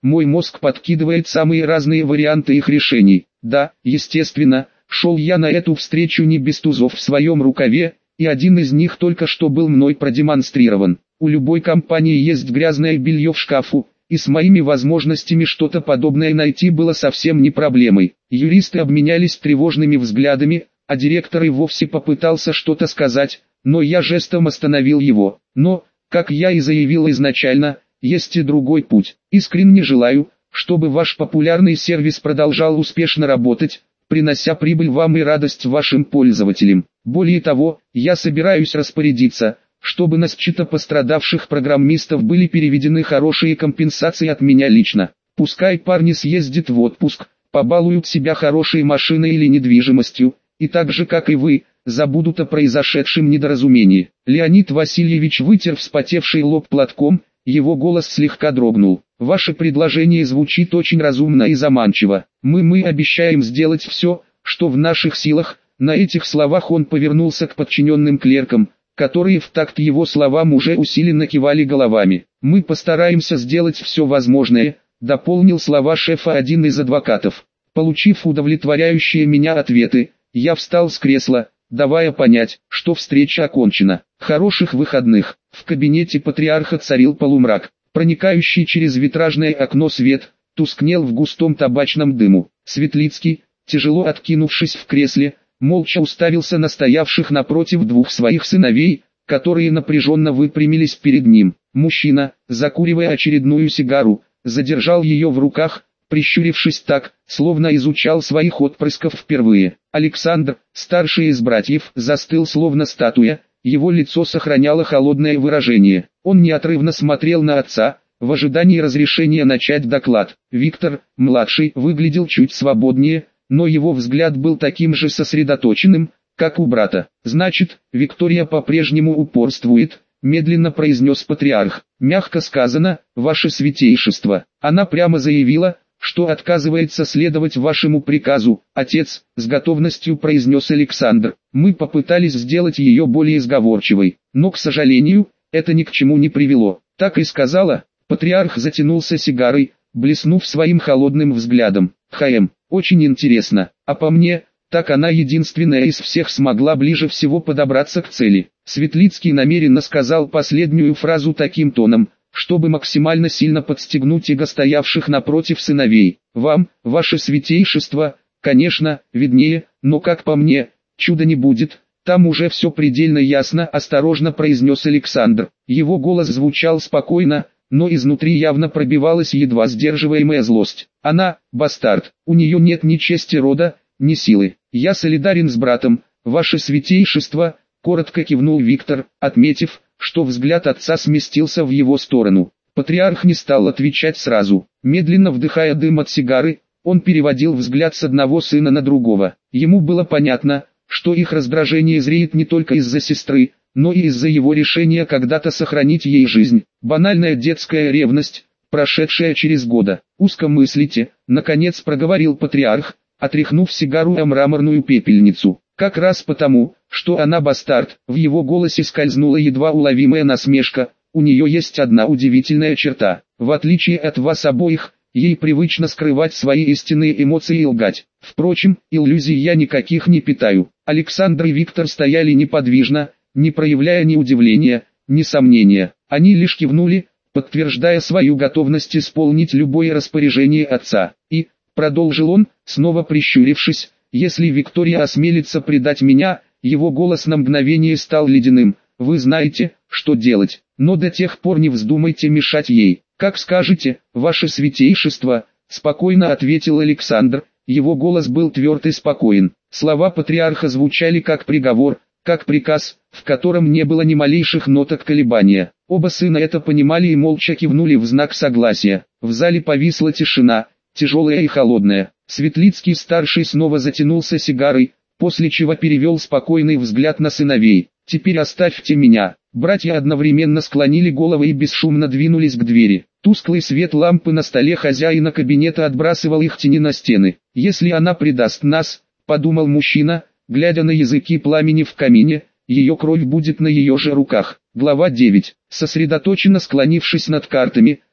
Мой мозг подкидывает самые разные варианты их решений. Да, естественно, шел я на эту встречу не без тузов в своем рукаве, и один из них только что был мной продемонстрирован. У любой компании есть грязное белье в шкафу, и с моими возможностями что-то подобное найти было совсем не проблемой. Юристы обменялись тревожными взглядами, а директор и вовсе попытался что-то сказать, но я жестом остановил его. Но, как я и заявил изначально, есть и другой путь. Искренне желаю, чтобы ваш популярный сервис продолжал успешно работать, принося прибыль вам и радость вашим пользователям. Более того, я собираюсь распорядиться, чтобы на счета пострадавших программистов были переведены хорошие компенсации от меня лично. Пускай парни съездят в отпуск, побалуют себя хорошей машиной или недвижимостью, и так же как и вы, забудут о произошедшем недоразумении. Леонид Васильевич вытер вспотевший лоб платком, его голос слегка дрогнул. Ваше предложение звучит очень разумно и заманчиво. Мы мы обещаем сделать все, что в наших силах. На этих словах он повернулся к подчиненным клеркам, которые в такт его словам уже усиленно кивали головами. Мы постараемся сделать все возможное, дополнил слова шефа один из адвокатов. Получив удовлетворяющие меня ответы, я встал с кресла, давая понять, что встреча окончена. Хороших выходных. В кабинете патриарха царил полумрак. Проникающий через витражное окно свет тускнел в густом табачном дыму. Светлицкий, тяжело откинувшись в кресле, молча уставился на стоявших напротив двух своих сыновей, которые напряженно выпрямились перед ним. Мужчина, закуривая очередную сигару, задержал ее в руках, прищурившись так, словно изучал своих отпрысков впервые. Александр, старший из братьев, застыл словно статуя, его лицо сохраняло холодное выражение. Он неотрывно смотрел на отца, в ожидании разрешения начать доклад. Виктор, младший, выглядел чуть свободнее, но его взгляд был таким же сосредоточенным, как у брата. «Значит, Виктория по-прежнему упорствует», — медленно произнес патриарх. «Мягко сказано, ваше святейшество. Она прямо заявила, что отказывается следовать вашему приказу, отец», — с готовностью произнес Александр. «Мы попытались сделать ее более сговорчивой, но, к сожалению, это ни к чему не привело». «Так и сказала». Патриарх затянулся сигарой, блеснув своим холодным взглядом. «Хм, очень интересно. А по мне, так она единственная из всех смогла ближе всего подобраться к цели». Светлицкий намеренно сказал последнюю фразу таким тоном, чтобы максимально сильно подстегнуть эго стоявших напротив сыновей. «Вам, ваше святейшество, конечно, виднее, но как по мне, чуда не будет, там уже все предельно ясно», — осторожно произнес Александр. Его голос звучал спокойно, но изнутри явно пробивалась едва сдерживаемая злость. «Она, бастард, у нее нет ни чести рода, ни силы. Я солидарен с братом, ваше святейшество», — коротко кивнул Виктор, отметив, что взгляд отца сместился в его сторону. Патриарх не стал отвечать сразу. Медленно вдыхая дым от сигары, он переводил взгляд с одного сына на другого. Ему было понятно, что их раздражение зреет не только из-за сестры, но и из-за его решения когда-то сохранить ей жизнь. Банальная детская ревность, прошедшая через года. «Узко мыслите», — наконец проговорил патриарх, отряхнув сигару о мраморную пепельницу. «Как раз потому, что она бастард», — в его голосе скользнула едва уловимая насмешка. «У нее есть одна удивительная черта. В отличие от вас обоих, ей привычно скрывать свои истинные эмоции и лгать. Впрочем, иллюзий я никаких не питаю». Александр и Виктор стояли неподвижно, не проявляя ни удивления, ни сомнения. Они лишь кивнули, подтверждая свою готовность исполнить любое распоряжение отца. «И», — продолжил он, снова прищурившись, «если Виктория осмелится предать меня», его голос на мгновение стал ледяным, «вы знаете, что делать, но до тех пор не вздумайте мешать ей». «Как скажете, ваше святейшество», — спокойно ответил Александр, его голос был тверд и спокоен. Слова патриарха звучали как приговор, как приказ, в котором не было ни малейших ноток колебания. Оба сына это понимали и молча кивнули в знак согласия. В зале повисла тишина, тяжелая и холодная. Светлицкий старший снова затянулся сигарой, после чего перевел спокойный взгляд на сыновей. «Теперь оставьте меня». Братья одновременно склонили головы и бесшумно двинулись к двери. Тусклый свет лампы на столе хозяина кабинета отбрасывал их тени на стены. «Если она предаст нас», — подумал мужчина, глядя на языки пламени в камине, «ее кровь будет на ее же руках». Глава девять. Сосредоточенно склонившись над картами,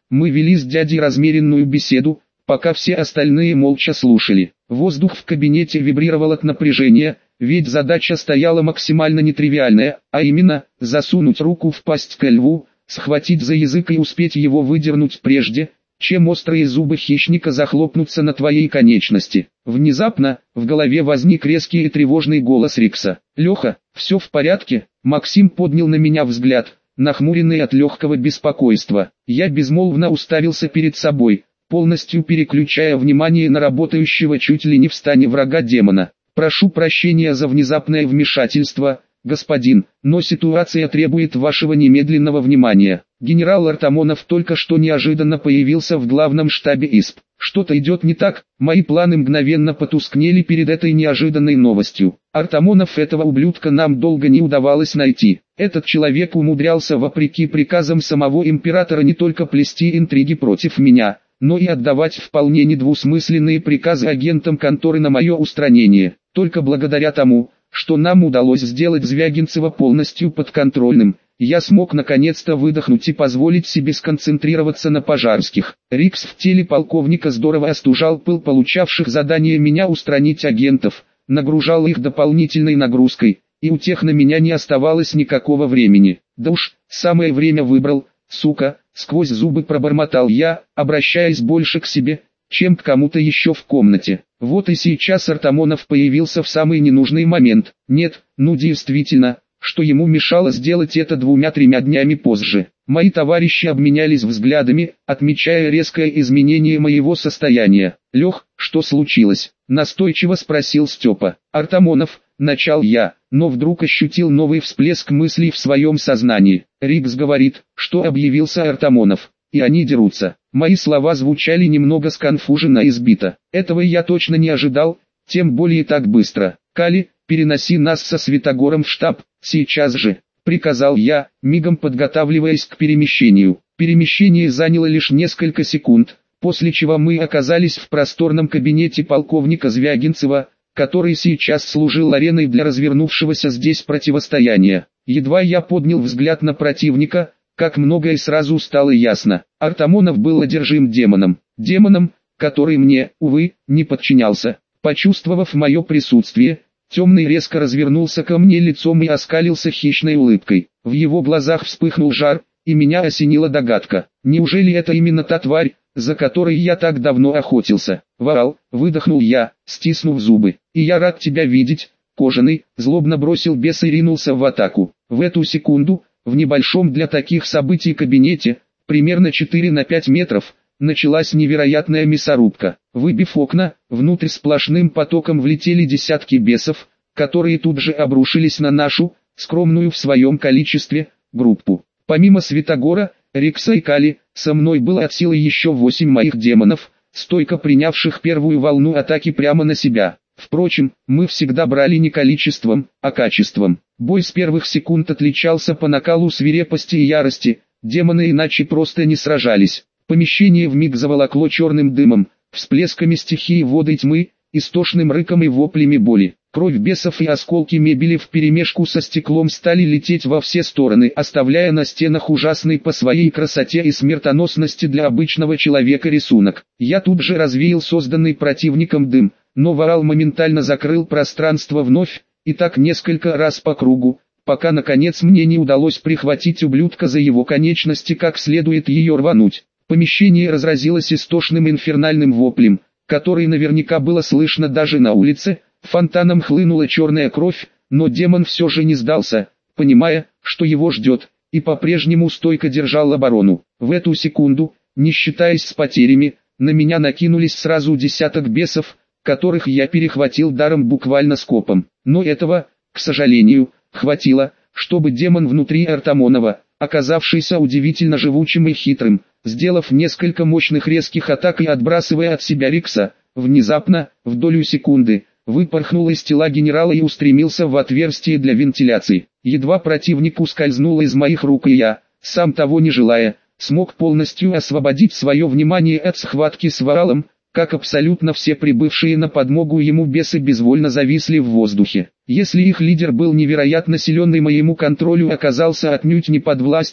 Мы вели с дядей размеренную беседу, пока все остальные молча слушали. Воздух в кабинете вибрировал от напряжения, ведь задача стояла максимально нетривиальная, а именно, засунуть руку в пасть ко льву, схватить за язык и успеть его выдернуть прежде, чем острые зубы хищника захлопнутся на твоей конечности. Внезапно, в голове возник резкий и тревожный голос Рикса. «Леха, все в порядке?» Максим поднял на меня взгляд, нахмуренный от легкого беспокойства. Я безмолвно уставился перед собой, полностью переключая внимание на работающего чуть ли не в стане врага демона. «Прошу прощения за внезапное вмешательство, господин, но ситуация требует вашего немедленного внимания». Генерал Артамонов только что неожиданно появился в главном штабе ИСП. Что-то идет не так, мои планы мгновенно потускнели перед этой неожиданной новостью. Артамонов, этого ублюдка, нам долго не удавалось найти. Этот человек умудрялся вопреки приказам самого императора не только плести интриги против меня, но и отдавать вполне недвусмысленные приказы агентам конторы на мое устранение. Только благодаря тому, что нам удалось сделать Звягинцева полностью подконтрольным, я смог наконец-то выдохнуть и позволить себе сконцентрироваться на Пожарских. Рикс в теле полковника здорово остужал пыл получавших задание меня устранить агентов, нагружал их дополнительной нагрузкой, и у тех на меня не оставалось никакого времени. Да уж, самое время выбрал, сука, сквозь зубы пробормотал я, обращаясь больше к себе, чем к кому-то еще в комнате. Вот и сейчас Артамонов появился в самый ненужный момент. Нет, ну действительно, что ему мешало сделать это двумя-тремя днями позже. Мои товарищи обменялись взглядами, отмечая резкое изменение моего состояния. «Лех, что случилось?» – настойчиво спросил Степа. «Артамонов», – начал я, но вдруг ощутил новый всплеск мыслей в своем сознании. Рикс говорит, что объявился Артамонов, и они дерутся. Мои слова звучали немного сконфуженно и сбито. Этого я точно не ожидал, тем более так быстро. «Кали, переноси нас со Святогором в штаб, сейчас же», — приказал я, мигом подготавливаясь к перемещению. Перемещение заняло лишь несколько секунд, после чего мы оказались в просторном кабинете полковника Звягинцева, который сейчас служил ареной для развернувшегося здесь противостояния. Едва я поднял взгляд на противника, как многое сразу стало ясно. Артамонов был одержим демоном. Демоном, который мне, увы, не подчинялся. Почувствовав мое присутствие, темный резко развернулся ко мне лицом и оскалился хищной улыбкой. В его глазах вспыхнул жар, и меня осенила догадка. Неужели это именно та тварь, за которой я так давно охотился? «Ваал», выдохнул я, стиснув зубы. «И я рад тебя видеть, Кожаный», злобно бросил бес и ринулся в атаку. В эту секунду, в небольшом для таких событий кабинете, примерно четыре на пять метров, началась невероятная мясорубка. Выбив окна, внутрь сплошным потоком влетели десятки бесов, которые тут же обрушились на нашу, скромную в своем количестве, группу. Помимо Святогора, Рикса и Кали, со мной было от силы еще восемь моих демонов, стойко принявших первую волну атаки прямо на себя. Впрочем, мы всегда брали не количеством, а качеством. Бой с первых секунд отличался по накалу свирепости и ярости, демоны иначе просто не сражались. Помещение вмиг заволокло черным дымом, всплесками стихии воды тьмы, истошным рыком и воплями боли. Кровь бесов и осколки мебели вперемешку со стеклом стали лететь во все стороны, оставляя на стенах ужасный по своей красоте и смертоносности для обычного человека рисунок. Я тут же развеял созданный противником дым, но Ваал моментально закрыл пространство вновь, и так несколько раз по кругу, пока наконец мне не удалось прихватить ублюдка за его конечности, как следует ее рвануть. Помещение разразилось истошным инфернальным воплем, который наверняка было слышно даже на улице. Фонтаном хлынула черная кровь, но демон все же не сдался, понимая, что его ждет, и по-прежнему стойко держал оборону. В эту секунду, не считаясь с потерями, на меня накинулись сразу десяток бесов, которых я перехватил даром буквально скопом. Но этого, к сожалению, хватило, чтобы демон внутри Артамонова, оказавшийся удивительно живучим и хитрым, сделав несколько мощных резких атак и отбрасывая от себя Рикса, внезапно, в долю секунды, выпорхнул из тела генерала и устремился в отверстие для вентиляции. Едва противник ускользнул из моих рук, и я, сам того не желая, смог полностью освободить свое внимание от схватки с Ваалом, как абсолютно все прибывшие на подмогу ему бесы безвольно зависли в воздухе. Если их лидер был невероятно силен и моему контролю оказался отнюдь не подвластен,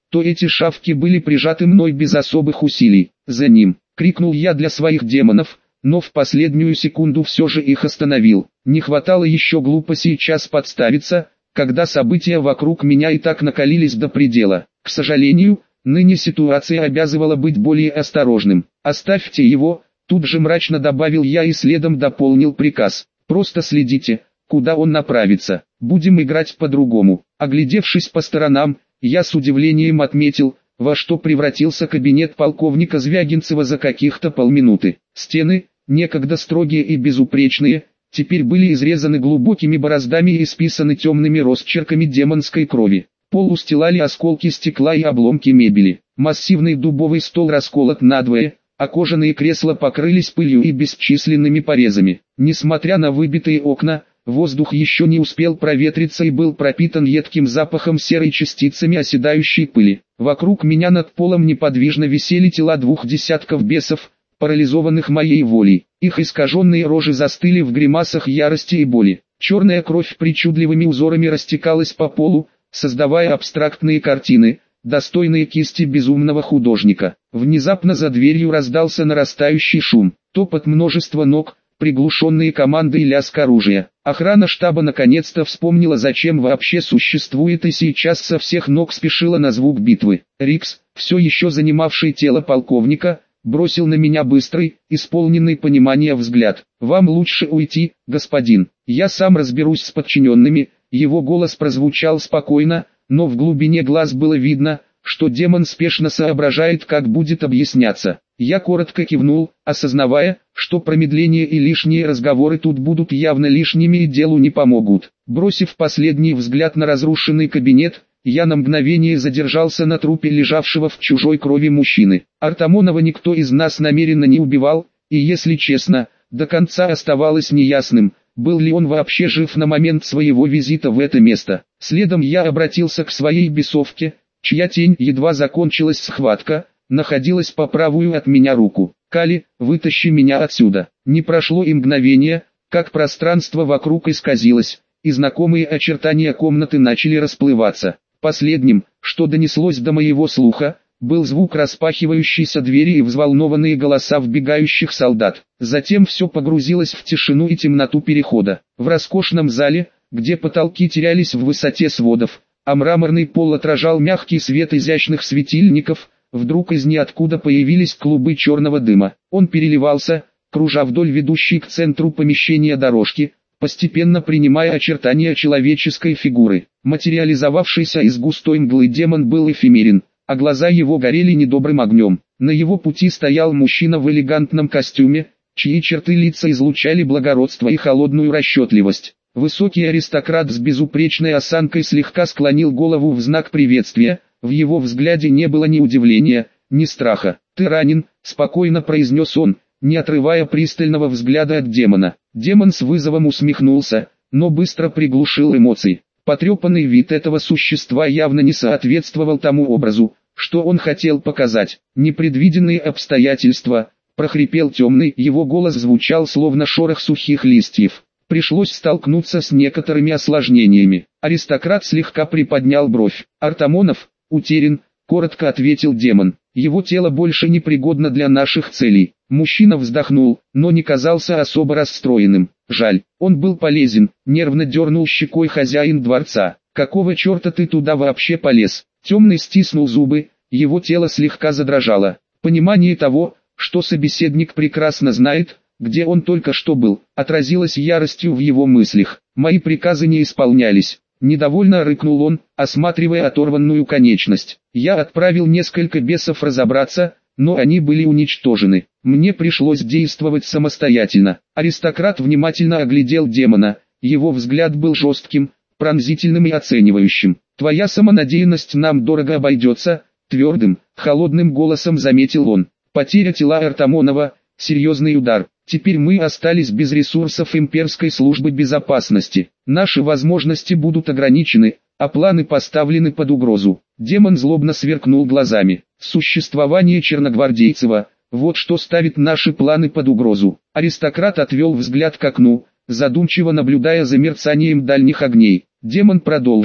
то эти шавки были прижаты мной без особых усилий. «За ним!» — крикнул я для своих демонов, но в последнюю секунду все же их остановил. Не хватало еще глупо сейчас подставиться, когда события вокруг меня и так накалились до предела. К сожалению, ныне ситуация обязывала быть более осторожным. «Оставьте его», — тут же мрачно добавил я и следом дополнил приказ. «Просто следите, куда он направится. Будем играть по-другому». Оглядевшись по сторонам, я с удивлением отметил, во что превратился кабинет полковника Звягинцева за каких-то полминуты. Стены, некогда строгие и безупречные, теперь были изрезаны глубокими бороздами и исписаны темными росчерками демонской крови. Пол устилали осколки стекла и обломки мебели. Массивный дубовый стол расколот надвое, а кожаные кресла покрылись пылью и бесчисленными порезами. Несмотря на выбитые окна, воздух еще не успел проветриться и был пропитан едким запахом серой частицами оседающей пыли. Вокруг меня над полом неподвижно висели тела двух десятков бесов, парализованных моей волей. Их искаженные рожи застыли в гримасах ярости и боли. Черная кровь причудливыми узорами растекалась по полу, создавая абстрактные картины, достойные кисти безумного художника. Внезапно за дверью раздался нарастающий шум, топот множества ног, приглушенные команды и лязг оружия. Охрана штаба наконец-то вспомнила, зачем вообще существует, и сейчас со всех ног спешила на звук битвы. Рикс, все еще занимавший тело полковника, бросил на меня быстрый, исполненный понимания взгляд. «Вам лучше уйти, господин. Я сам разберусь с подчиненными». Его голос прозвучал спокойно, но в глубине глаз было видно, что демон спешно соображает, как будет объясняться. Я коротко кивнул, осознавая, что промедление и лишние разговоры тут будут явно лишними и делу не помогут. Бросив последний взгляд на разрушенный кабинет, я на мгновение задержался на трупе лежавшего в чужой крови мужчины. Артамонова никто из нас намеренно не убивал, и если честно, до конца оставалось неясным, был ли он вообще жив на момент своего визита в это место. Следом я обратился к своей бесовке, чья тень, едва закончилась схватка, находилась по правую от меня руку. «Кали, вытащи меня отсюда». Не прошло и мгновение, как пространство вокруг исказилось, и знакомые очертания комнаты начали расплываться. Последним, что донеслось до моего слуха, был звук распахивающейся двери и взволнованные голоса вбегающих солдат. Затем все погрузилось в тишину и темноту перехода. В роскошном зале, где потолки терялись в высоте сводов, а мраморный пол отражал мягкий свет изящных светильников, вдруг из ниоткуда появились клубы черного дыма. Он переливался, кружа вдоль ведущей к центру помещения дорожки, постепенно принимая очертания человеческой фигуры. Материализовавшийся из густой мглы демон был эфемерен, а глаза его горели недобрым огнем. На его пути стоял мужчина в элегантном костюме, чьи черты лица излучали благородство и холодную расчетливость. Высокий аристократ с безупречной осанкой слегка склонил голову в знак приветствия, в его взгляде не было ни удивления, ни страха. «Ты ранен», — спокойно произнес он, не отрывая пристального взгляда от демона. Демон с вызовом усмехнулся, но быстро приглушил эмоции. Потрепанный вид этого существа явно не соответствовал тому образу, что он хотел показать. «Непредвиденные обстоятельства», — прохрипел темный, его голос звучал словно шорох сухих листьев. «Пришлось столкнуться с некоторыми осложнениями». Аристократ слегка приподнял бровь. «Артамонов утерян», — коротко ответил демон. «Его тело больше не пригодно для наших целей». Мужчина вздохнул, но не казался особо расстроенным. «Жаль, он был полезен», — нервно дернул щекой хозяин дворца. «Какого черта ты туда вообще полез?» Темный стиснул зубы, его тело слегка задрожало. Понимание того, что собеседник прекрасно знает, где он только что был, отразилось яростью в его мыслях. «Мои приказы не исполнялись». Недовольно рыкнул он, осматривая оторванную конечность. «Я отправил несколько бесов разобраться, но они были уничтожены. Мне пришлось действовать самостоятельно». Аристократ внимательно оглядел демона, его взгляд был жестким, пронзительным и оценивающим. «Твоя самонадеянность нам дорого обойдется», — твердым, холодным голосом заметил он. «Потеря тела Артамонова — серьезный удар. Теперь мы остались без ресурсов имперской службы безопасности. Наши возможности будут ограничены, а планы поставлены под угрозу». Демон злобно сверкнул глазами. «Существование Черногвардейцева — вот что ставит наши планы под угрозу». Аристократ отвел взгляд к окну, задумчиво наблюдая за мерцанием дальних огней. Демон продолжил.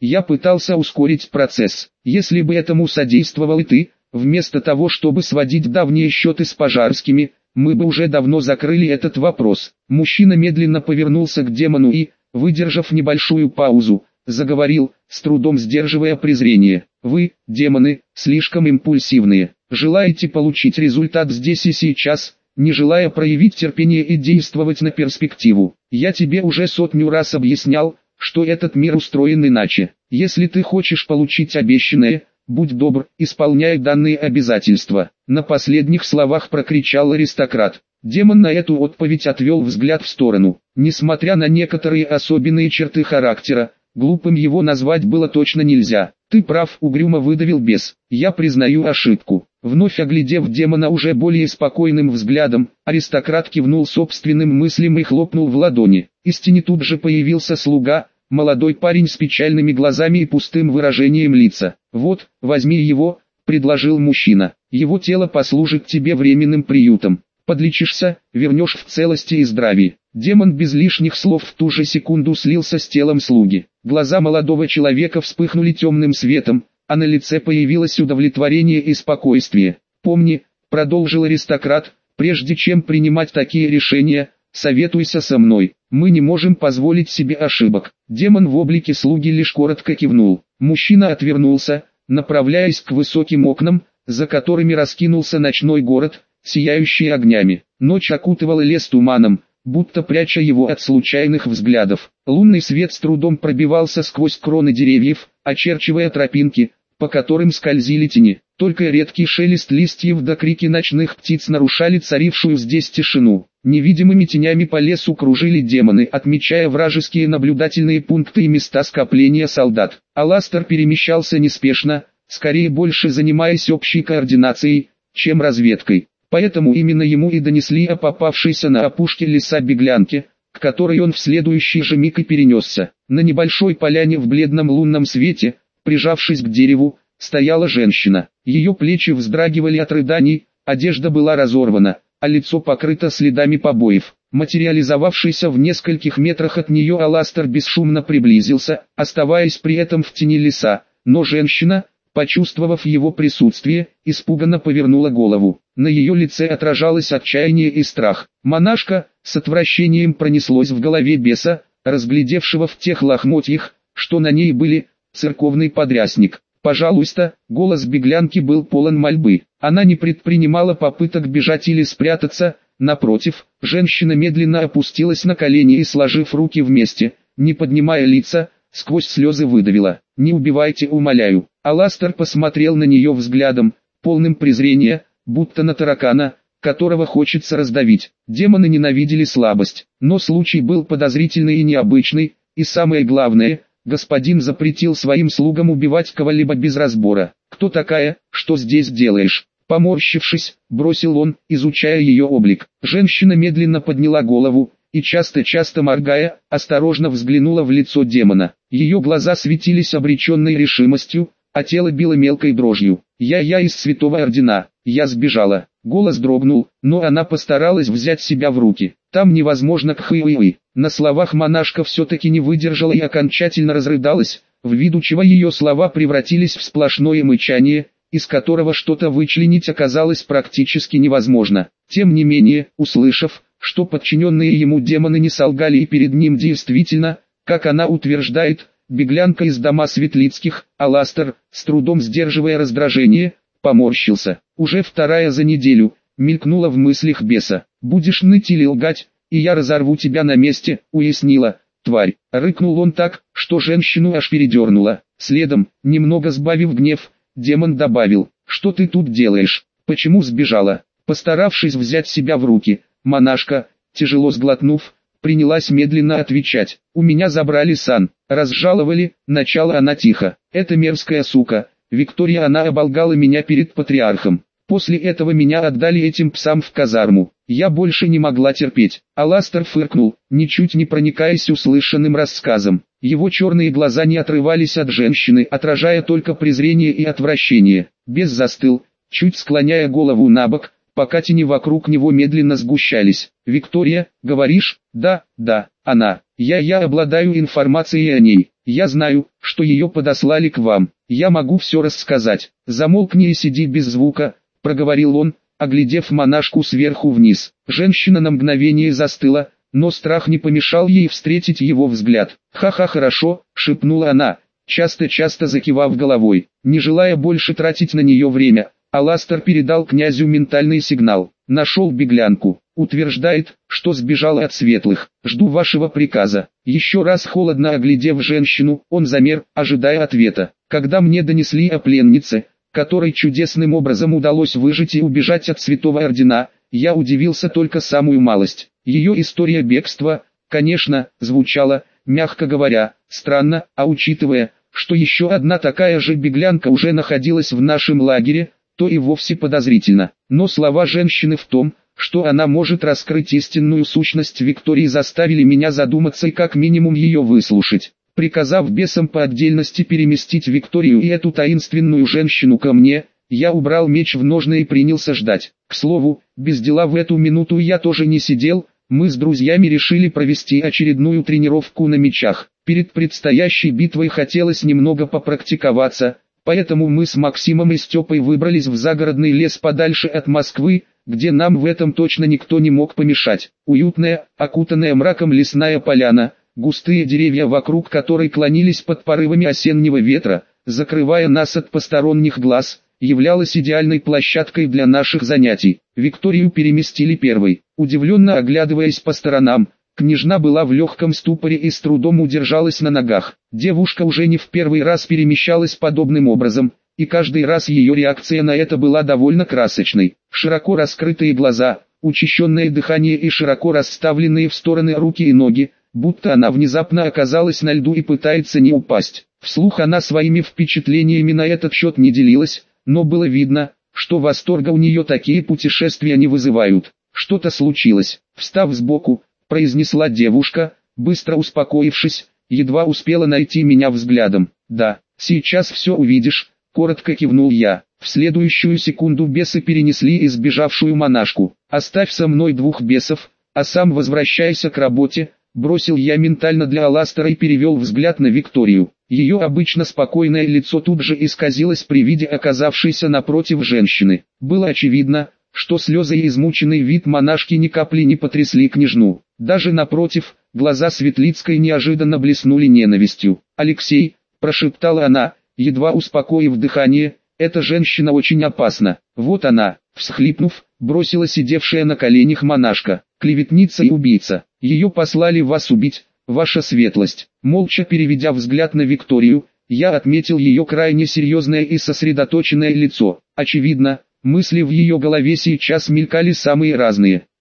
Я пытался ускорить процесс. Если бы этому содействовал и ты, вместо того, чтобы сводить давние счеты с пожарскими, мы бы уже давно закрыли этот вопрос. Мужчина медленно повернулся к демону и, выдержав небольшую паузу, заговорил, с трудом сдерживая презрение. Вы, демоны, слишком импульсивные. Желаете получить результат здесь и сейчас, не желая проявить терпение и действовать на перспективу. Я тебе уже сотню раз объяснял, что этот мир устроен иначе. Если ты хочешь получить обещанное, будь добр, исполняй данные обязательства. На последних словах прокричал аристократ. Демон на эту отповедь отвел взгляд в сторону. Несмотря на некоторые особенные черты характера, глупым его назвать было точно нельзя. Ты прав, угрюмо выдавил бес. Я признаю ошибку. Вновь оглядев демона уже более спокойным взглядом, аристократ кивнул собственным мыслям и хлопнул в ладони. Из тени тут же появился слуга, молодой парень с печальными глазами и пустым выражением лица. «Вот, возьми его», — предложил мужчина. «Его тело послужит тебе временным приютом. Подлечишься, вернешь в целости и здравии». Демон без лишних слов в ту же секунду слился с телом слуги. Глаза молодого человека вспыхнули темным светом, а на лице появилось удовлетворение и спокойствие. «Помни», — продолжил аристократ, — «прежде чем принимать такие решения, советуйся со мной. Мы не можем позволить себе ошибок». Демон в облике слуги лишь коротко кивнул. Мужчина отвернулся, направляясь к высоким окнам, за которыми раскинулся ночной город, сияющий огнями. Ночь окутывала лес туманом, будто пряча его от случайных взглядов. Лунный свет с трудом пробивался сквозь кроны деревьев, очерчивая тропинки, по которым скользили тени. Только редкий шелест листьев да крики ночных птиц нарушали царившую здесь тишину. Невидимыми тенями по лесу кружили демоны, отмечая вражеские наблюдательные пункты и места скопления солдат. Аластер перемещался неспешно, скорее больше занимаясь общей координацией, чем разведкой. Поэтому именно ему и донесли о попавшейся на опушке леса беглянке, к которой он в следующий же миг и перенесся. На небольшой поляне в бледном лунном свете, прижавшись к дереву, стояла женщина. Ее плечи вздрагивали от рыданий, одежда была разорвана, а лицо покрыто следами побоев. Материализовавшийся в нескольких метрах от нее Аластер бесшумно приблизился, оставаясь при этом в тени леса, но женщина, почувствовав его присутствие, испуганно повернула голову. На ее лице отражалось отчаяние и страх. Монашка, с отвращением пронеслось в голове беса, разглядевшего в тех лохмотьях, что на ней были, церковный подрясник. «Пожалуйста», голос беглянки был полон мольбы. Она не предпринимала попыток бежать или спрятаться, напротив, женщина медленно опустилась на колени и, сложив руки вместе, не поднимая лица, сквозь слезы выдавила: «Не убивайте, умоляю». Аластер посмотрел на нее взглядом, полным презрения, будто на таракана, которого хочется раздавить. Демоны ненавидели слабость, но случай был подозрительный и необычный, и самое главное, господин запретил своим слугам убивать кого-либо без разбора. «Кто такая, что здесь делаешь?» Поморщившись, бросил он, изучая ее облик. Женщина медленно подняла голову и, часто-часто моргая, осторожно взглянула в лицо демона. Ее глаза светились обреченной решимостью, а тело било мелкой дрожью. «Я, я из Святого Ордена, я сбежала». Голос дрогнул, но она постаралась взять себя в руки. «Там невозможно кхы-уи». На словах монашка все-таки не выдержала и окончательно разрыдалась, ввиду чего ее слова превратились в сплошное мычание, из которого что-то вычленить оказалось практически невозможно. Тем не менее, услышав, что подчиненные ему демоны не солгали и перед ним действительно, как она утверждает, беглянка из дома Светлицких, Аластер, с трудом сдерживая раздражение, поморщился. Уже вторая за неделю, мелькнула в мыслях беса. «Будешь ныть или лгать, и я разорву тебя на месте», уяснила, тварь. Рыкнул он так, что женщину аж передернуло. Следом, немного сбавив гнев, демон добавил: «Что ты тут делаешь? Почему сбежала?» Постаравшись взять себя в руки, монашка, тяжело сглотнув, принялась медленно отвечать: «У меня забрали сан, разжаловали», начала она тихо. «Эта мерзкая сука, Виктория, она оболгала меня перед патриархом. После этого меня отдали этим псам в казарму. Я больше не могла терпеть». Аластер фыркнул, ничуть не проникаясь услышанным рассказом. Его черные глаза не отрывались от женщины, отражая только презрение и отвращение. Бес застыл, чуть склоняя голову набок, пока тени вокруг него медленно сгущались. «Виктория, говоришь?» «Да, да, она. Я, я обладаю информацией о ней». Я знаю, что ее подослали к вам. Я могу все рассказать. Замолкни и сиди без звука, проговорил он, оглядев монашку сверху вниз. Женщина на мгновение застыла, но страх не помешал ей встретить его взгляд. «Ха-ха, хорошо», — шепнула она, часто-часто закивав головой. Не желая больше тратить на нее время, Аластер передал князю ментальный сигнал. Нашел беглянку. Утверждает, что сбежала от светлых. Жду вашего приказа. Еще раз холодно оглядев женщину, он замер, ожидая ответа. Когда мне донесли о пленнице, которой чудесным образом удалось выжить и убежать от Святого Ордена, я удивился только самую малость. Ее история бегства, конечно, звучала, мягко говоря, странно, а учитывая, что еще одна такая же беглянка уже находилась в нашем лагере, то и вовсе подозрительно. Но слова женщины в том, что она может раскрыть истинную сущность Виктории, заставили меня задуматься и как минимум ее выслушать. Приказав бесам по отдельности переместить Викторию и эту таинственную женщину ко мне, я убрал меч в ножны и принялся ждать. К слову, без дела в эту минуту я тоже не сидел, мы с друзьями решили провести очередную тренировку на мечах. Перед предстоящей битвой хотелось немного попрактиковаться, поэтому мы с Максимом и Степой выбрались в загородный лес подальше от Москвы, где нам в этом точно никто не мог помешать. Уютная, окутанная мраком лесная поляна, густые деревья вокруг которой клонились под порывами осеннего ветра, закрывая нас от посторонних глаз, являлась идеальной площадкой для наших занятий. Викторию переместили первой. Удивленно оглядываясь по сторонам, княжна была в легком ступоре и с трудом удержалась на ногах. Девушка уже не в первый раз перемещалась подобным образом, и каждый раз ее реакция на это была довольно красочной. Широко раскрытые глаза, учащенное дыхание и широко расставленные в стороны руки и ноги, будто она внезапно оказалась на льду и пытается не упасть. Вслух она своими впечатлениями на этот счет не делилась, но было видно, что восторга у нее такие путешествия не вызывают. Что-то случилось. Встав сбоку, произнесла девушка, быстро успокоившись, едва успела найти меня взглядом. «Да, сейчас все увидишь», — коротко кивнул я. В следующую секунду бесы перенесли избежавшую монашку. «Оставь со мной двух бесов, а сам возвращайся к работе», — бросил я ментально для Аластера и перевел взгляд на Викторию. Ее обычно спокойное лицо тут же исказилось при виде оказавшейся напротив женщины. Было очевидно, что слезы и измученный вид монашки ни капли не потрясли княжну. Даже напротив, глаза Светлицкой неожиданно блеснули ненавистью. «Алексей», — прошептала она, едва успокоив дыхание, — «эта женщина очень опасна». «Вот она», — всхлипнув, бросила сидевшая на коленях монашка. «Клеветница и убийца. Ее послали вас убить, ваша светлость». Молча переведя взгляд на Викторию, я отметил ее крайне серьезное и сосредоточенное лицо. Очевидно, мысли в ее голове сейчас мелькали самые разные.